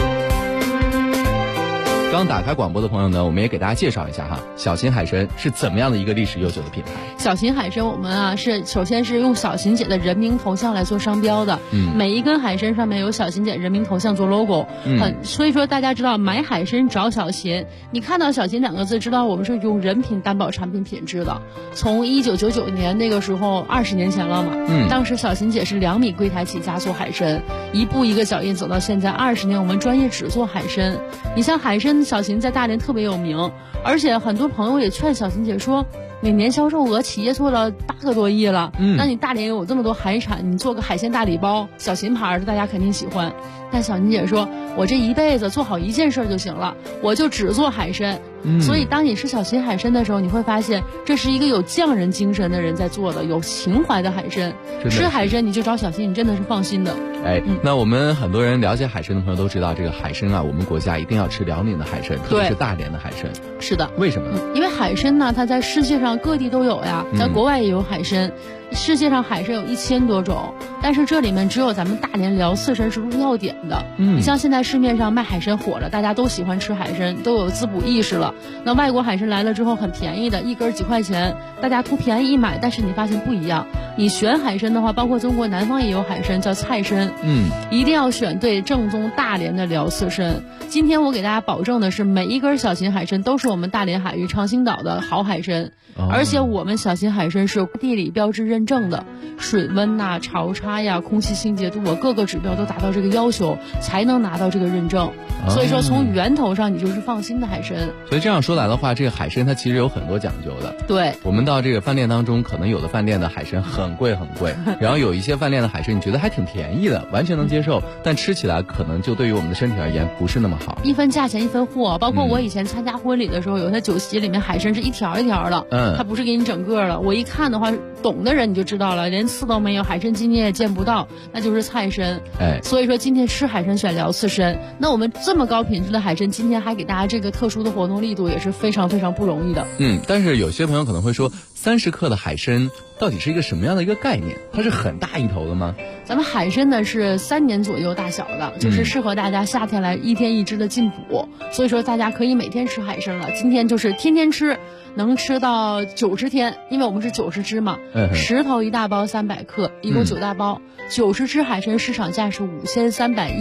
刚打开广播的朋友呢，我们也给大家介绍一下哈，小秦海参是怎么样的一个历史悠久的品牌。 小秦海参我们是首先是用小秦姐的人名头像来做商标的，每一根海参上面有小秦姐人名头像做 logo，所以说大家知道买海参找小秦，你看到小秦2个字，知道我们是用人品担保产品品质的。从1999年那个时候20年前了嘛，当时小秦姐是2米柜台起家做海参，一步一个脚印走到现在20年，我们专业只做海参。你像海参小秦在大连特别有名，而且很多朋友也劝小秦姐说，每年销售额企业做了8个多亿了，那你大连有这么多海产，你做个海鲜大礼包，小秦牌的大家肯定喜欢。但小秦姐说，我这一辈子做好一件事就行了，我就只做海参。所以当你吃小秦海参的时候，你会发现这是一个有匠人精神的人在做的，有情怀的海参。吃海参你就找小秦，你真的是放心的。 那我们很多人了解海参的朋友都知道，这个海参啊，我们国家一定要吃辽宁的海参，特别是大连的海参。 是的。 为什么呢？ 因为海参呢，它在世界上各地都有呀，在国外也有海参。世界上海参有1000多种，但是这里面只有咱们大连辽刺参是入要点的。你像现在市面上卖海参火了，大家都喜欢吃海参，都有滋补意识了。那外国海参来了之后很便宜的，一根几块钱，大家图便宜一买，但是你发现不一样。你选海参的话，包括中国南方也有海参叫菜参，一定要选对正宗大连的辽刺参。今天我给大家保证的是，每一根小秦海参都是我们大连海域长兴岛的好海参，而且我们小秦海参是地理标志认证的，水温呐、潮差呀、空气清洁度各个指标都达到这个要求，才能拿到这个认证。所以说从源头上你就是放心的海参。 所以这样说来的话，这个海参它其实有很多讲究的。 对， 我们到这个饭店当中，可能有的饭店的海参很贵很贵，然后有一些饭店的海参你觉得还挺便宜的，完全能接受，但吃起来可能就对于我们的身体而言不是那么好。 一分价钱一分货，包括我以前参加婚礼的时候，有些酒席里面海参是一条一条的，它不是给你整个的。我一看的话，懂的人你就知道了，连刺都没有，海参筋你也见不到，那就是菜参。所以说今天吃海参选辽刺参，那我们这么高品质的海参，今天还给大家这个特殊的活动力度，也是非常非常不容易的。 但是有些朋友可能会说，30克的海参到底是一个什么样的一个概念？它是很大一头的吗？ 咱们海参呢是3年左右大小的，就是适合大家夏天来1天1只的进补，所以说大家可以每天吃海参了。今天就是天天吃，能吃到90天，因为我们是90只嘛，10头1大包300克，一共9大包，90只海参市场价是5310，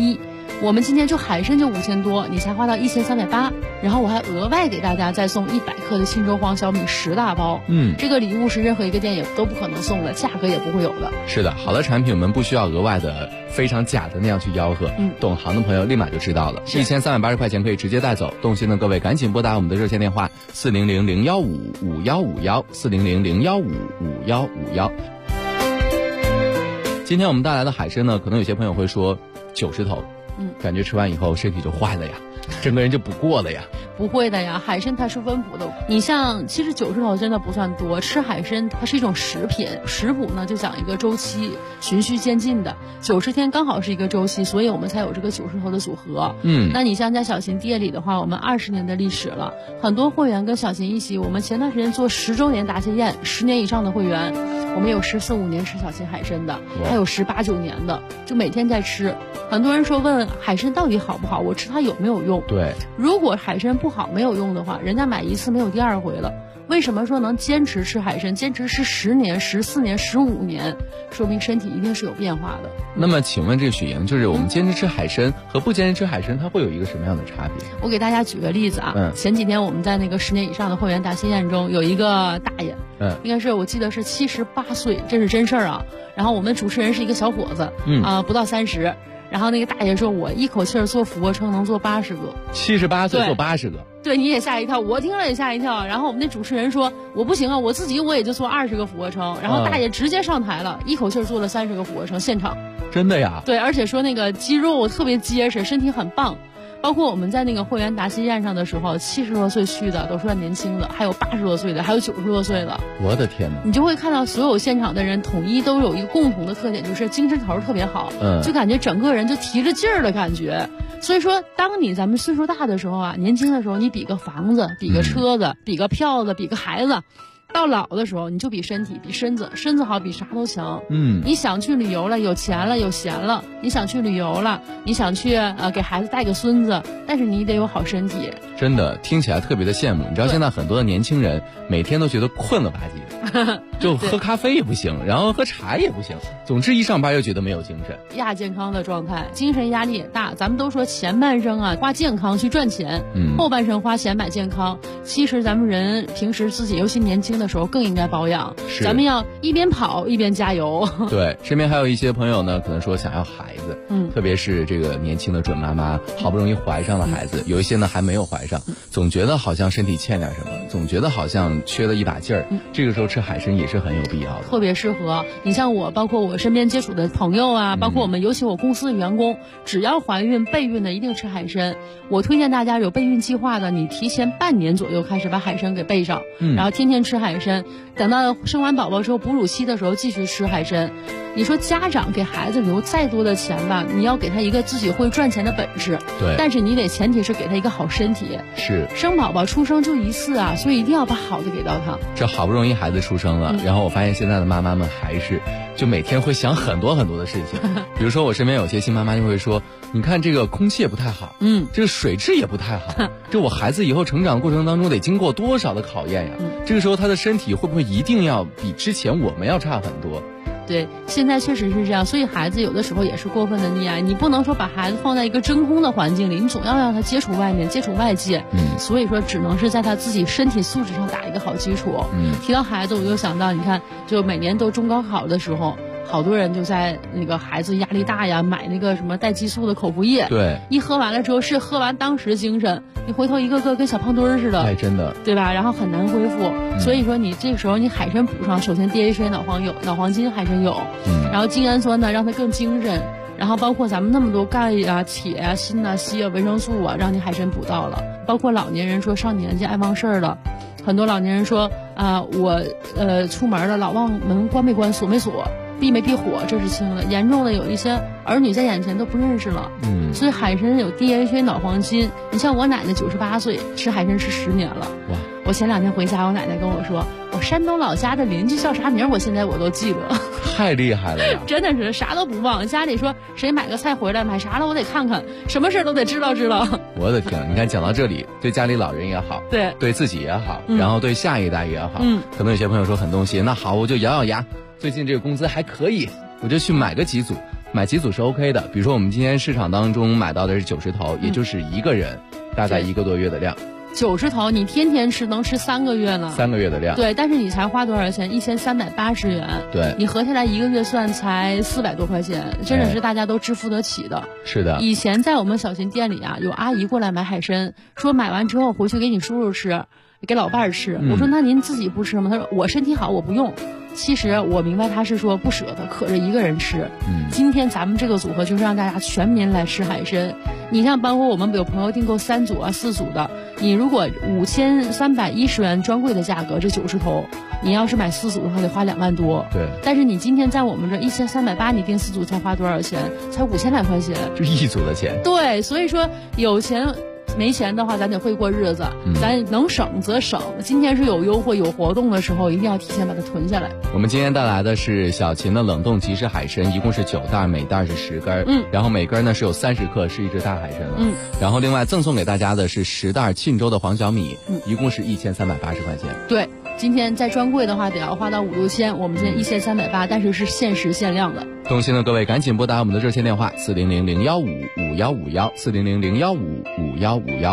我们今天就海参就5000多，你才花到1380，然后我还额外给大家再送100克的青州黄小米10大包。这个礼物是任何一个店也都不可能送的，价格也不会有的。 是的，好的产品我们不需要额外的非常假的那样去吆喝，懂行的朋友立马就知道了。1380块钱可以直接带走，动心的各位赶紧拨打我们的热线电话400-015-5151，400-015-5151。今天我们带来的海参呢，可能有些朋友会说90头，感觉吃完以后身体就坏了呀，整个人就不过了呀。 不会的呀，海参它是温补的。你像其实90头真的不算多，吃海参它是一种食品，食补呢就讲一个周期，循序渐进的，90天刚好是一个周期，所以我们才有这个90头的组合。那你像在小琴店里的话，我们20年的历史了，很多会员跟小琴一起，我们前段时间做10周年答谢宴，10年以上的会员，我们有14、15年吃小琴海参的，还有18、19年的，就每天在吃。很多人说问海参到底好不好，我吃它有没有用？ 对， 如果海参不好没有用的话，人家买一次没有第二回了。为什么说能坚持吃海参，坚持吃10年、14年、15年，说明身体一定是有变化的。 那么请问这个许莹，就是我们坚持吃海参和不坚持吃海参，它会有一个什么样的差别？ 我给大家举个例子啊，前几天我们在那个10年以上的会员答谢宴中，有一个大爷，应该是我记得是78岁，这是真事儿啊。然后我们主持人是一个小伙子，不到30。然后那个大爷说，我一口气做俯卧撑能做80个。 78岁做80个， 对，你也吓一跳，我听了也吓一跳。然后我们那主持人说，我不行啊，我自己也就做20个俯卧撑。然后大爷直接上台了，一口气做了30个俯卧撑，现场。 真的呀？ 对，而且说那个肌肉特别结实，身体很棒。包括我们在那个会员答谢宴上的时候，70多岁去的都算年轻的，还有80多岁的，还有90多岁的。 我的天哪！ 你就会看到所有现场的人统一都有一个共同的特点，就是精神头特别好，就感觉整个人就提着劲儿的感觉。所以说，当咱们岁数大的时候啊，年轻的时候你比个房子，比个车子，比个票子，比个孩子。到老的时候，你就比身体，比身子好，比啥都强。你想去旅游了，有钱了，有闲了，你想去旅游了，你想去给孩子带个孙子，但是你得有好身体。 真的听起来特别的羡慕。你知道现在很多的年轻人每天都觉得困了吧唧的，就喝咖啡也不行，然后喝茶也不行，总之一上班又觉得没有精神， 亚健康的状态，精神压力也大。咱们都说前半生啊花健康去赚钱，后半生花钱买健康。其实咱们人平时自己尤其年轻的时候更应该保养，咱们要一边跑一边加油。 对，身边还有一些朋友呢，可能说想要孩子，特别是这个年轻的准妈妈，好不容易怀上了孩子，有一些呢还没有怀上，总觉得好像身体欠点什么，总觉得好像缺了一把劲儿，这个时候吃海参也是很有必要的， 特别适合。你像我，包括我身边接触的朋友啊，包括我们尤其我公司的员工，只要怀孕备孕的一定吃海参。我推荐大家有备孕计划的，你提前半年左右开始把海参给备上，然后天天吃海参，等到生完宝宝之后哺乳期的时候继续吃海参。你说家长给孩子留再多的钱吧，你要给他一个自己会赚钱的本事， 对， 但是你得前提是给他一个好身体。 是， 生宝宝出生就一次啊，所以一定要把好的给到他。 这好不容易孩子出生了，然后我发现现在的妈妈们还是就每天会想很多很多的事情，比如说我身边有些新妈妈就会说，你看这个空气也不太好，这个水质也不太好，这我孩子以后成长过程当中得经过多少的考验呀，这个时候他的身体会不会一定要比之前我们要差很多？ 对，现在确实是这样，所以孩子有的时候也是过分的溺爱，你不能说把孩子放在一个真空的环境里，你总要让他接触外面，接触外界，所以说只能是在他自己身体素质上打一个好基础。提到孩子，我就想到，你看，就每年都中高考的时候，好多人就在那个孩子压力大呀，买那个什么带激素的口服液， 对， 一喝完了之后是喝完当时精神，你回头一个个跟小胖墩儿似的， 哎，真的， 对吧？然后很难恢复，所以说你这个时候你海参补上，首先 DHA 脑黄金海参有，然后精氨酸呢让它更精神，然后包括咱们那么多钙啊、铁啊、锌啊、硒啊、维生素啊，让你海参补到了。包括老年人说上年纪爱忘事儿了，很多老年人说我出门了老忘门关没关锁没锁。避没避火，这是轻的，严重的有一些儿女在眼前都不认识了。所以海参有 DHA 脑黄金。你像我奶奶98岁，吃海参吃10年了。哇！我前2天回家，我奶奶跟我说，我山东老家的邻居叫啥名，我现在我都记得。 太厉害了呀！ 真的是啥都不忘。家里说谁买个菜回来，买啥了我得看看，什么事都得知道。 我的天，你看讲到这里，对家里老人也好，对自己也好，然后对下一代也好，可能有些朋友说很动心，那好，我就咬咬牙。最近这个工资还可以，我就去买个几组。 买几组是 OK 的。比如说我们今天市场当中买到的是90头，也就是一个人大概1个多月的量。 90头你天天吃能吃3个月呢 ，3个月的量。 对，但是你才花多少钱？1380元。 对， 你合下来1个月算才400多块钱，真的是大家都支付得起的。 是的。 以前在我们小秦店里啊，有阿姨过来买海参，说买完之后回去给你叔叔吃，给老伴儿吃。我说那您自己不吃吗？他说我身体好，我不用。其实我明白他是说不舍得，可着一个人吃。今天咱们这个组合就是让大家全民来吃海参。你像包括我们有朋友订购3组啊、4组的，你如果5310元专柜的价格，这90头，你要是买4组的话得花2万多。 对。 但是你今天在我们这1380，你订4组才花多少钱？才5000来块钱。 就1组的钱。 对，所以说有钱。没钱的话，咱得会过日子，咱能省则省。今天是有优惠、有活动的时候，一定要提前把它囤下来。 我们今天带来的是小秦的冷冻即食海参，一共是9袋，每袋是10根，然后每根呢是有30克，是一只大海参了。然后另外赠送给大家的是10袋沁州的黄小米，一共是1380块钱。 对，今天在专柜的话得要花到5、6千，我们今天1380，但是是限时限量的。 动心的各位赶紧拨打我们的热线电话400-015-5151，400-015-5151。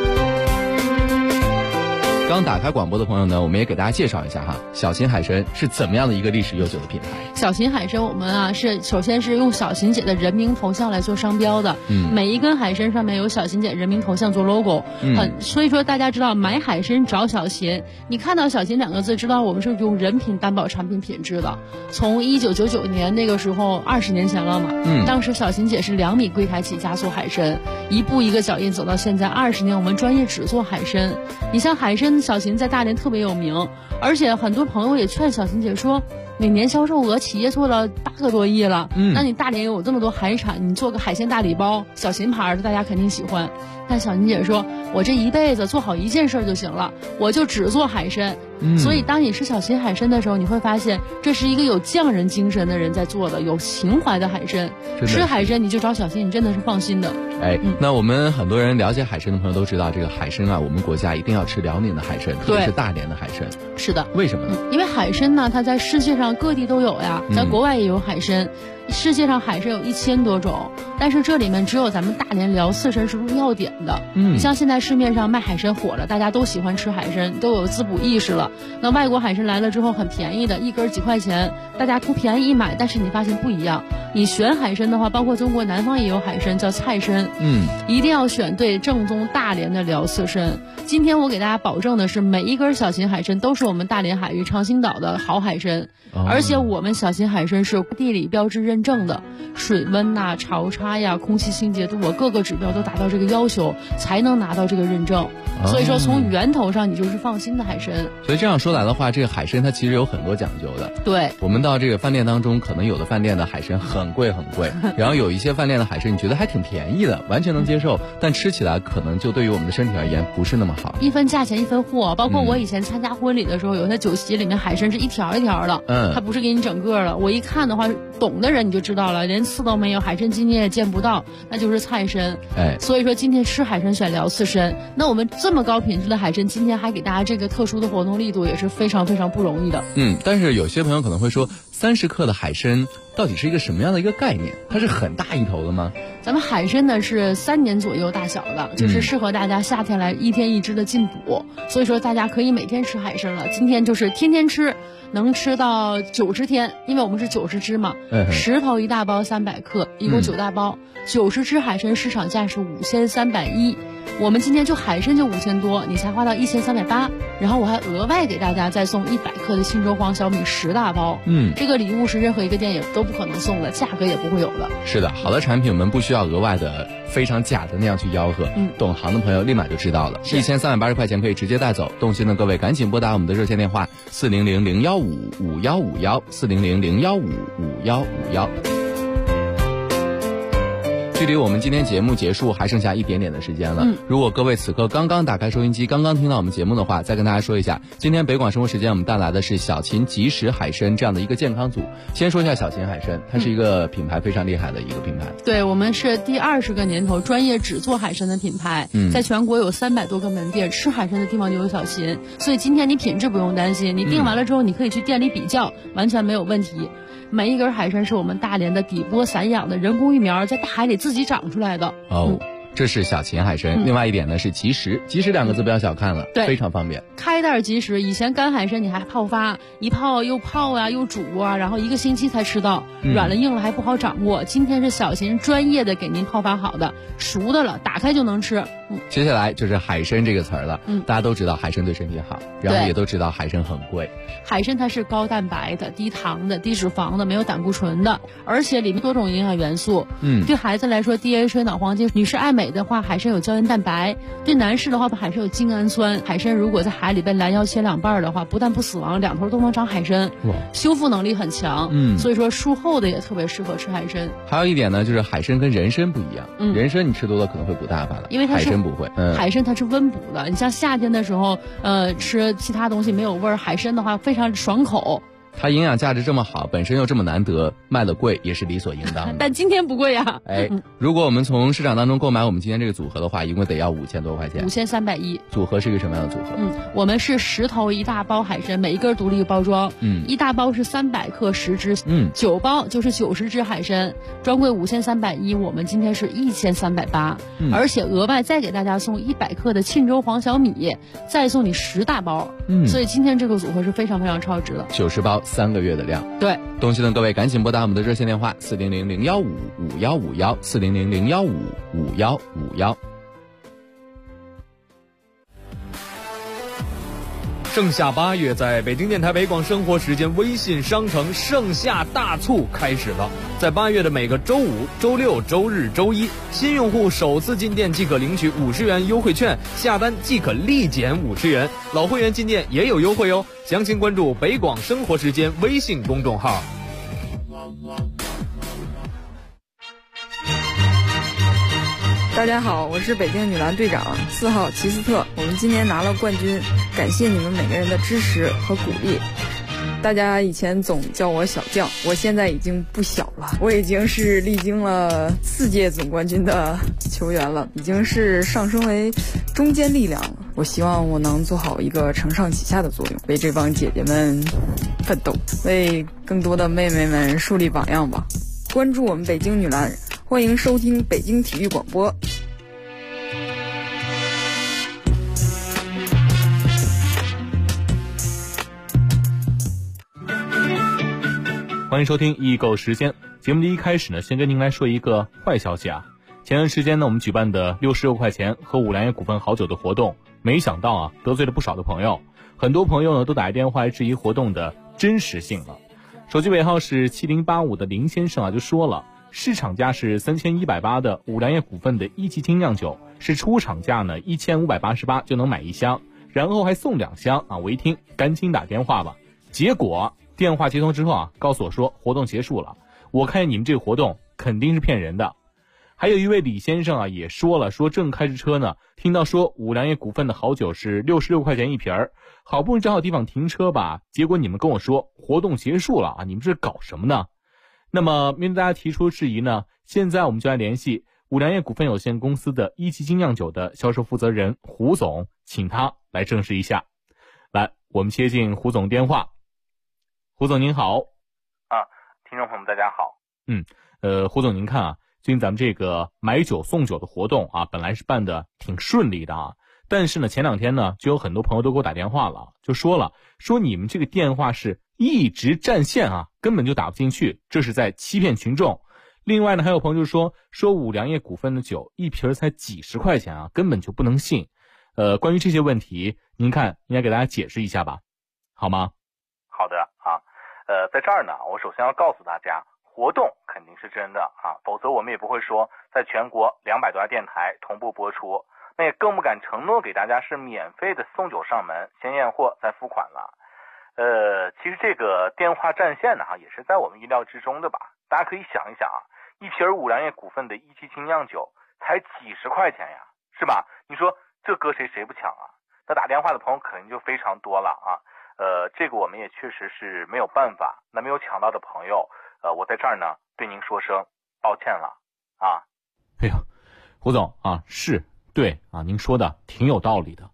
刚打开广播的朋友呢，我们也给大家介绍一下哈，小秦海参是怎么样的一个历史悠久的品牌。 小秦海参我们啊是首先是用小秦姐的人名头像来做商标的，每一根海参上面有小秦姐人名头像做 logo，所以说大家知道买海参找小秦，你看到小秦2个字，知道我们是用人品担保产品品质的。从1999年那个时候20年前了嘛，当时小秦姐是2米柜台起家做海参，一步一个脚印走到现在20年，我们专业只做海参。你像海参小秦在大连特别有名，而且很多朋友也劝小秦姐说，每年销售额企业做了8个多亿了，那你大连有这么多海产，你做个海鲜大礼包，小秦牌的大家肯定喜欢。但小秦姐说，我这一辈子做好一件事就行了，我就只做海参。所以当你吃小秦海参的时候，你会发现这是一个有匠人精神的人在做的，有情怀的海参。吃海参你就找小秦，你真的是放心的。 那我们很多人了解海参的朋友都知道，这个海参啊，我们国家一定要吃辽宁的海参，特别是大连的海参。 是的。 为什么呢？ 因为海参呢，它在世界上各地都有呀，咱国外也有海参。世界上海参有1000多种，但是这里面只有咱们大连辽刺参是入药典的。你像现在市面上卖海参火了，大家都喜欢吃海参，都有滋补意识了。那外国海参来了之后很便宜的，一根几块钱，大家图便宜一买，但是你发现不一样。你选海参的话，包括中国南方也有海参叫菜参，一定要选对正宗大连的辽刺参。今天我给大家保证的是，每一根小秦海参都是我们大连海域长兴岛的好海参，而且我们小秦海参是地理标志认证的，水温呐、潮差呀、空气清洁度啊，各个指标都达到这个要求，才能拿到这个认证。所以说从源头上你就是放心的海参。 所以这样说来的话，这个海参它其实有很多讲究的。 对， 我们到这个饭店当中，可能有的饭店的海参很贵很贵，然后有一些饭店的海参你觉得还挺便宜的，完全能接受，但吃起来可能就对于我们的身体而言不是那么好。 一分价钱一分货，包括我以前参加婚礼的时候，有些酒席里面海参是一条一条的，它不是给你整个的。我一看的话，懂的人你就知道了，连刺都没有，海参筋你也见不到，那就是菜参。所以说今天吃海参选辽刺参，那我们这么高品质的海参，今天还给大家这个特殊的活动力度，也是非常非常不容易的。 但是有些朋友可能会说，30克的海参到底是一个什么样的一个概念？它是很大一头的吗？ 咱们海参呢是3年左右大小的，就是适合大家夏天来1天1只的进补，所以说大家可以每天吃海参了。今天就是天天吃，能吃到90天，因为我们是90只嘛，10头1大包300克，一共9大包，90只海参市场价是5310，我们今天就海参就5000多，你才花到1380，然后我还额外给大家再送100克的忻州黄小米10大包，这个礼物是任何一个店也都不可能送的，价格也不会有的。 是的，好的产品我们不需要额外的非常假的那样去吆喝，懂行的朋友立马就知道了。1380块钱可以直接带走，动心的各位赶紧拨打我们的热线电话400-015-5151，400-015-5151。距离我们今天节目结束还剩下一点点的时间了。如果各位此刻刚刚打开收音机，刚刚听到我们节目的话，再跟大家说一下，今天北广生活时间我们带来的是小秦即食海参这样的一个健康组。先说一下小秦海参，它是一个品牌非常厉害的一个品牌。 对，我们是第20个年头专业只做海参的品牌，在全国有300多个门店，吃海参的地方就有小秦，所以今天你品质不用担心，你订完了之后你可以去店里比较，完全没有问题。 每一根海参是我们大连的底波散养的人工育苗，在大海里自己长出来的。 这是小秦海参。另外一点呢是即食，即食2个字不要小看了， 对， 非常方便。 开袋即食，以前干海参你还泡发，一泡又泡啊又煮啊，然后1个星期才吃到，软了硬了还不好掌握。今天是小秦专业的给您泡发好的，熟的了，打开就能吃。 接下来就是海参这个词儿了。大家都知道海参对身体好，然后也都知道海参很贵。 海参它是高蛋白的、低糖的、低脂肪的，没有胆固醇的，而且里面多种营养元素。对孩子来说 DHA 脑黄金，女士爱美的话，海参有胶原蛋白；对男士的话，海参有精氨酸。海参如果在海里被拦腰切2半的话，不但不死亡，2头都能长海参，修复能力很强。所以说术后的也特别适合吃海参。 还有一点呢，就是海参跟人参不一样。人参你吃多了可能会补大发了， 因为它是海参不会。 海参它是温补的，你像夏天的时候，吃其他东西没有味儿，海参的话非常爽口。 它营养价值这么好，本身又这么难得，卖的贵也是理所应当的。 但今天不贵呀。 如果我们从市场当中购买我们今天这个组合的话，一共得要5000多块钱。 5310。 组合是一个什么样的组合？ 我们是10头1大包海参，每一根独立包装。1大包是300克10只，9包就是90只海参，专柜5310，我们今天是1380，而且额外再给大家送100克的沁州黄小米，再送你10大包。所以今天这个组合是非常非常超值的。 90包3个月的量。 对， 东西的各位赶紧拨打我们的热线电话400-015-5151，400-015-5151。 盛夏8月，在北京电台北广生活时间微信商城盛夏大促开始了。在8月的每个周五、周六、周日、周一，新用户首次进店即可领取50元优惠券，下单即可立减50元。老会员进店也有优惠哦。详情关注北广生活时间微信公众号。 大家好，我是北京女篮队长4号齐斯特，我们今年拿了冠军，感谢你们每个人的支持和鼓励。大家以前总叫我小将，我现在已经不小了，我已经是历经了4届总冠军的球员了，已经是上升为中坚力量了。我希望我能做好一个承上启下的作用，为这帮姐姐们奋斗，为更多的妹妹们树立榜样吧。关注我们北京女篮，欢迎收听北京体育广播。 欢迎收听易购时间。节目的一开始呢，先跟您来说一个坏消息啊。前段时间呢，我们举办的66块钱喝五粮液股份好酒的活动，没想到啊，得罪了不少的朋友。很多朋友呢，都打来电话来质疑活动的真实性了。手机尾号是7085的林先生啊，就说了，市场价是3180的五粮液股份的1级精酿酒，是出厂价呢1588就能买1箱，然后还送2箱啊。我一听，赶紧打电话吧。结果电话接通之后啊，告诉我说活动结束了。我看见你们这个活动肯定是骗人的。还有一位李先生啊，也说了，说正开着车呢，听到说五粮液股份的好酒是66块钱一瓶儿，好不容易找好地方停车吧，结果你们跟我说活动结束了啊，你们这搞什么呢？那么面对大家提出质疑呢，现在我们就来联系五粮液股份有限公司的1级精酿酒的销售负责人胡总，请他来证实一下。来，我们接进胡总电话。胡总您好。 听众朋友们大家好。 胡总您看啊，最近咱们这个买酒送酒的活动啊，本来是办的挺顺利的啊，但是呢前2天呢，就有很多朋友都给我打电话了，就说你们这个电话是一直占线啊，根本就打不进去，这是在欺骗群众。另外呢，还有朋友就说五粮液股份的酒一瓶才几十块钱啊，根本就不能信。关于这些问题，您看应该给大家解释一下吧，好吗？ 好的啊，在这儿呢，我首先要告诉大家，活动肯定是真的啊，否则我们也不会说在全国200多家电台同步播出，那也更不敢承诺给大家是免费的送酒上门，先验货再付款了。其实这个电话占线呢，也是在我们意料之中的吧。大家可以想一想啊，一瓶五粮液股份的1级精酿酒才几十块钱呀，是吧？你说这搁谁不抢啊？那打电话的朋友肯定就非常多了啊。这个我们也确实是没有办法。那没有抢到的朋友，我在这儿呢对您说声抱歉了啊。 哎呀，胡总啊，是对啊，您说的挺有道理的。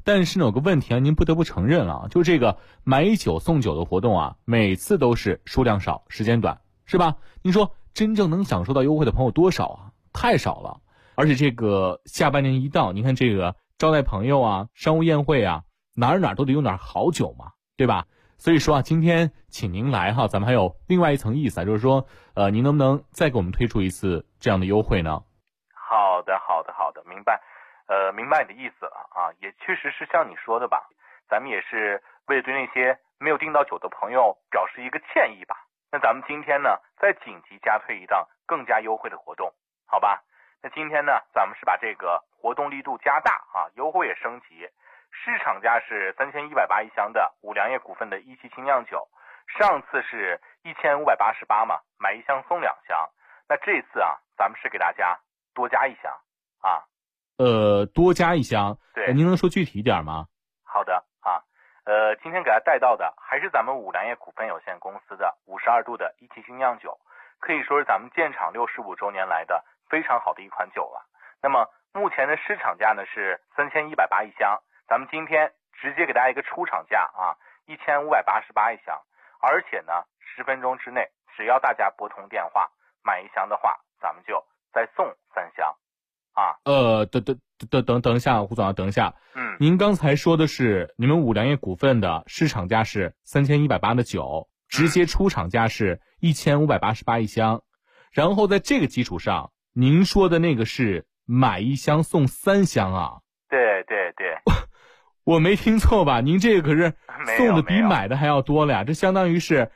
但是呢有个问题啊，您不得不承认了，就这个买酒送酒的活动啊，每次都是数量少时间短，是吧？您说真正能享受到优惠的朋友多少啊？太少了。而且这个下半年一到，您看这个招待朋友啊，商务宴会啊，哪儿都得用点好酒嘛，对吧？所以说啊，今天请您来哈，咱们还有另外一层意思啊，就是说您能不能再给我们推出一次这样的优惠呢？ 好的，明白。明白你的意思了啊，也确实是像你说的吧，咱们也是为了对那些没有订到酒的朋友表示一个歉意吧。那咱们今天呢，再紧急加推一档更加优惠的活动，好吧？那今天呢，咱们是把这个活动力度加大啊，优惠也升级。市场价是3180一箱的五粮液股份的一期精酿酒，上次是1588嘛，买一箱送2箱。那这次啊，咱们是给大家多加一箱啊。 多加一箱， 对， 您能说具体一点吗？ 好的啊，今天给大家带到的还是咱们五粮液股份有限公司的52度的一期精酿酒，可以说是咱们建厂65周年来的非常好的一款酒了。那么目前的市场价呢是3180一箱，咱们今天直接给大家一个出厂价啊，1588一箱，而且呢10分钟之内，只要大家拨通电话买一箱的话，咱们就再送3箱。啊， 等一下，胡总啊，等一下。您刚才说的是你们五粮液股份的市场价是3180的酒，直接出厂价是1588一箱，然后在这个基础上，您说的那个是买一箱送3箱啊？ 对， 我没听错吧？您这个可是送的比买的还要多了呀，这相当于是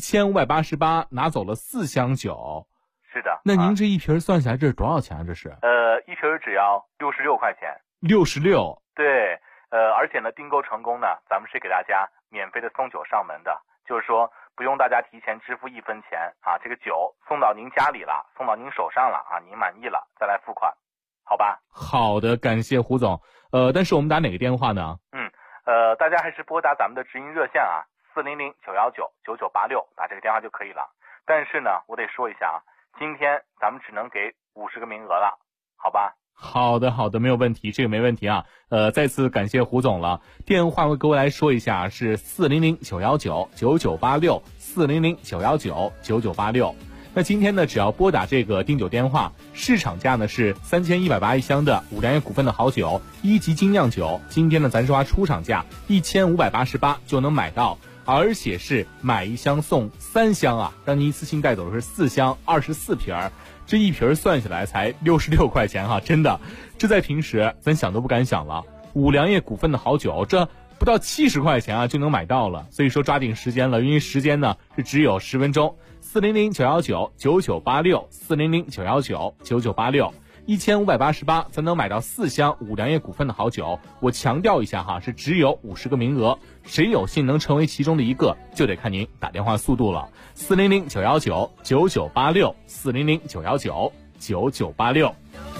1588拿走了4箱酒。 是的， 那您这一瓶算下来这是多少钱啊？这是一瓶只要66块钱。 66？ 对，而且呢，订购成功呢，咱们是给大家免费的送酒上门的，就是说不用大家提前支付1分钱啊，这个酒送到您家里了，送到您手上了啊，您满意了再来付款，好吧？ 好的，感谢胡总。但是我们打哪个电话呢？ 大家还是拨打咱们的直营热线啊，400-919-9986，打这个电话就可以了。但是呢，我得说一下啊，今天咱们只能给50个名额了，好吧？ 好的，没有问题，这个没问题啊。再次感谢胡总了。电话我各位来说一下，是400-919-9986 400-919-9986。那今天呢，只要拨打这个订酒电话，市场价呢是3180一箱的五粮液股份的好酒1级精酿酒，今天呢咱说出厂价1588就能买到，而且是买一箱送3箱啊，让您一次性带走的是4箱24瓶，这一瓶算下来才66块钱哈，真的，这在平时咱想都不敢想了。五粮液股份的好酒，这不到70块钱啊就能买到了，所以说抓紧时间了，因为时间呢是只有10分钟。400-919-9986 400-919-9986 1588才能买到4箱五粮液股份的好酒。我强调一下哈，是只有50个名额，谁有幸能成为其中的一个，就得看您打电话速度了。400-919-9986 400-919-9986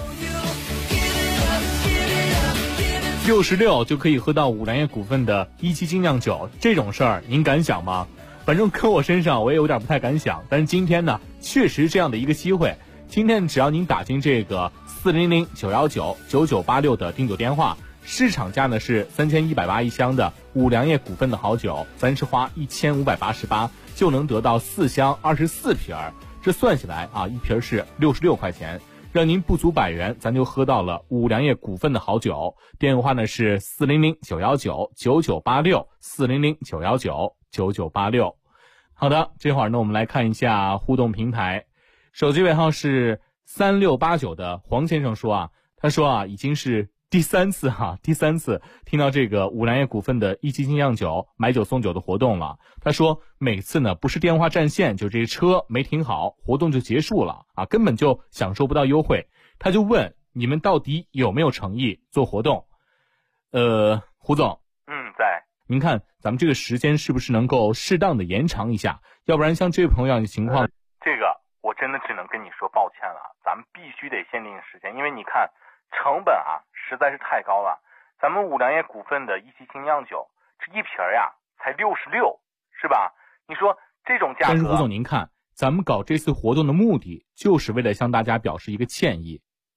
66就可以喝到五粮液股份的1期精酿酒，这种事儿您敢想吗？反正搁我身上我也有点不太敢想，但是今天呢确实这样的一个机会，今天只要您打进这个400-919-9986的订酒电话，市场价呢是3180一箱的五粮液股份的好酒，咱是花1588就能得到4箱24瓶，这算下来啊，一瓶是66块钱，让您不足100元，咱就喝到了五粮液股份的好酒。电话呢是400-919-9986 400-919-9986。好的，这会儿呢我们来看一下互动平台，手机尾号是3689的黄先生说啊，他说啊已经是第三次听到这个五粮液股份的1期精酿酒买酒送酒的活动了。他说每次呢不是电话占线，就这车没停好，活动就结束了啊，根本就享受不到优惠。他就问你们到底有没有诚意做活动？胡总， 在。 您看咱们这个时间是不是能够适当的延长一下？要不然像这位朋友的情况， 这个我真的只能跟你说抱歉了，咱们必须得限定时间，因为你看成本啊实在是太高了。咱们五粮液股份的1期精酿酒，这一瓶呀才66，是吧？你说这种价格。 但是胡总您看，咱们搞这次活动的目的就是为了向大家表示一个歉意，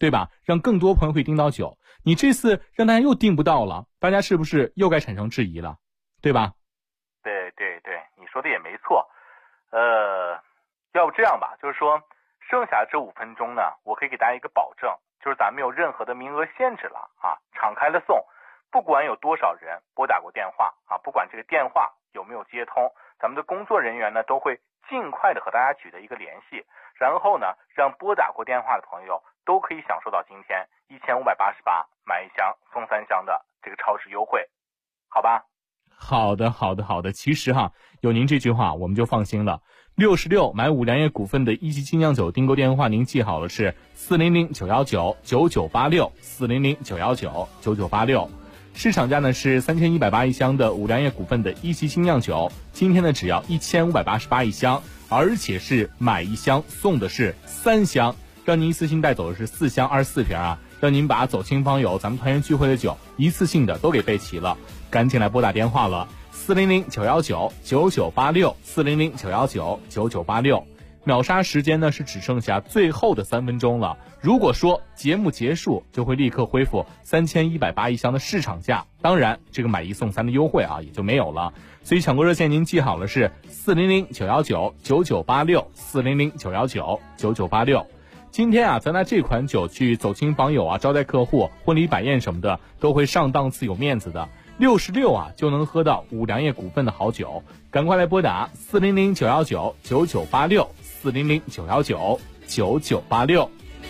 对吧？让更多朋友可以订到酒。你这次让大家又订不到了，大家是不是又该产生质疑了，对吧？ 对，你说的也没错。要不这样吧，就是说剩下这5分钟呢，我可以给大家一个保证，就是咱没有任何的名额限制了啊，敞开了送，不管有多少人拨打过电话啊，不管这个电话有没有接通，咱们的工作人员呢都会尽快的和大家取得一个联系，然后呢，让拨打过电话的朋友都可以享受到今天1588买1箱送3箱的这个超值优惠，好吧？ 好的。其实有您这句话我们就放心了。66买5粮液股份的一级精酿酒订购电话您记好了，是400-919-9986 400-919-9986。市场价呢是3180一箱的5粮液股份的一级精酿酒，今天呢只要1588一箱，而且是买1箱送的是3箱，让您一次性带走的是4箱24瓶啊，让您把走亲访友咱们团圆聚会的酒一次性的都给备齐了。赶紧来拨打电话了，400-919-9986 400-919-9986。秒杀时间呢是只剩下最后的3分钟了，如果说节目结束就会立刻恢复3180一箱的市场价，当然这个买1送3的优惠也就没有了。所以抢购热线您记好了，是400-919-9986 400-919-9986。今天咱拿这款酒去走亲访友招待客户、婚礼摆宴什么的都会上档次有面子的。66就能喝到5粮液股份的好酒，赶快来拨打400-919-9986 400-919-9986。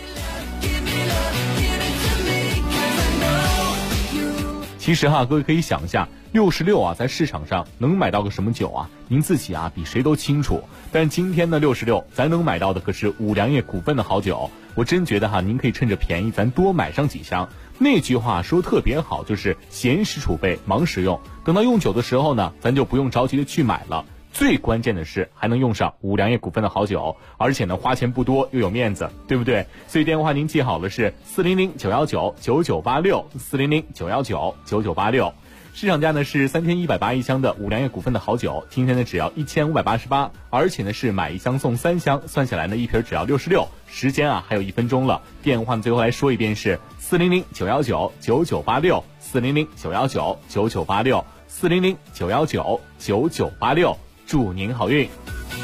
其实各位可以想一下，66在市场上能买到个什么酒啊？您自己比谁都清楚。但今天的66咱能买到的可是5粮液股份的好酒，我真觉得您可以趁着便宜咱多买上几箱。那句话说特别好，就是闲时储备忙时用，等到用酒的时候呢，咱就不用着急的去买了。最关键的是还能用上5粮液股份的好酒，而且呢花钱不多又有面子，对不对？所以电话您记好了，是400-919-9986 400-919-9986。市场价呢是3180一箱的5粮液股份的好酒，今天呢只要1588，而且呢是买1箱送3箱，算下来呢一瓶只要66。时间还有1分钟了，电话最后来说一遍是400-919-9986 400-919-9986 400-919-9986。祝您好运。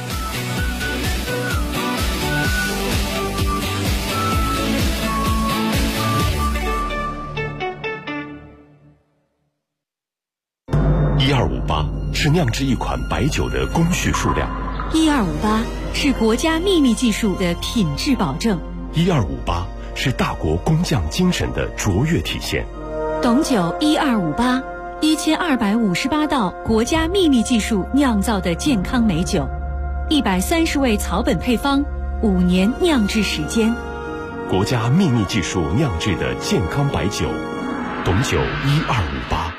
1258是酿制一款白酒的工序数量 ，1258是国家秘密技术的品质保证 ，1258是大国工匠精神的卓越体现。 董酒1258 1258道国家秘密技术酿造的健康美酒，130味草本配方，5年酿制时间， 国家秘密技术酿制的健康白酒，董酒1258。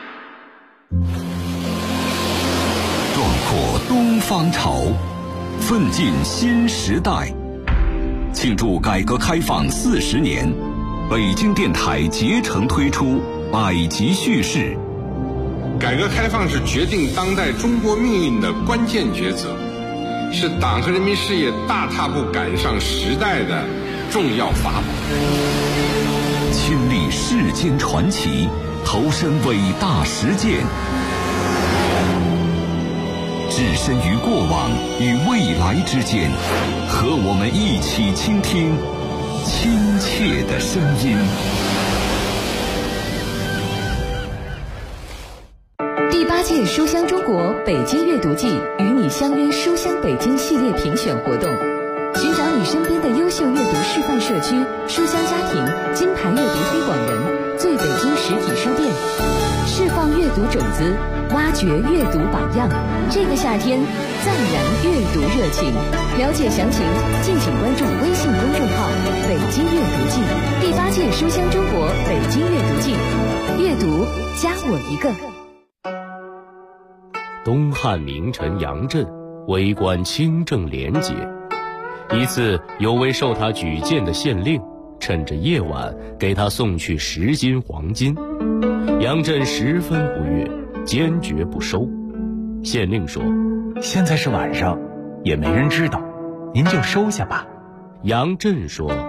壮阔东方潮，奋进新时代。庆祝改革开放40年，北京电台竭诚推出百集叙事。 改革开放是决定当代中国命运的关键抉择，是党和人民事业大踏步赶上时代的重要法宝。 亲历世间传奇，投身伟大实践，置身于过往与未来之间，和我们一起倾听亲切的声音。 第8届书香中国北京阅读季与你相约书香北京系列评选活动，寻找你身边的优秀阅读示范社区、书香家庭、金牌阅读推广人、最北京实体书店，释放阅读种子，挖掘阅读榜样。这个夏天暂燃阅读热情，了解详情敬请关注微信公众号北京阅读季。第8届书香中国北京阅读季，阅读加我一个。 东汉名臣杨震为官清正廉洁，一次有位受他举荐的县令趁着夜晚给他送去10斤黄金，杨震十分不悦，坚决不收。县令说：“ 现在是晚上，也没人知道，您就收下吧。” 杨震说：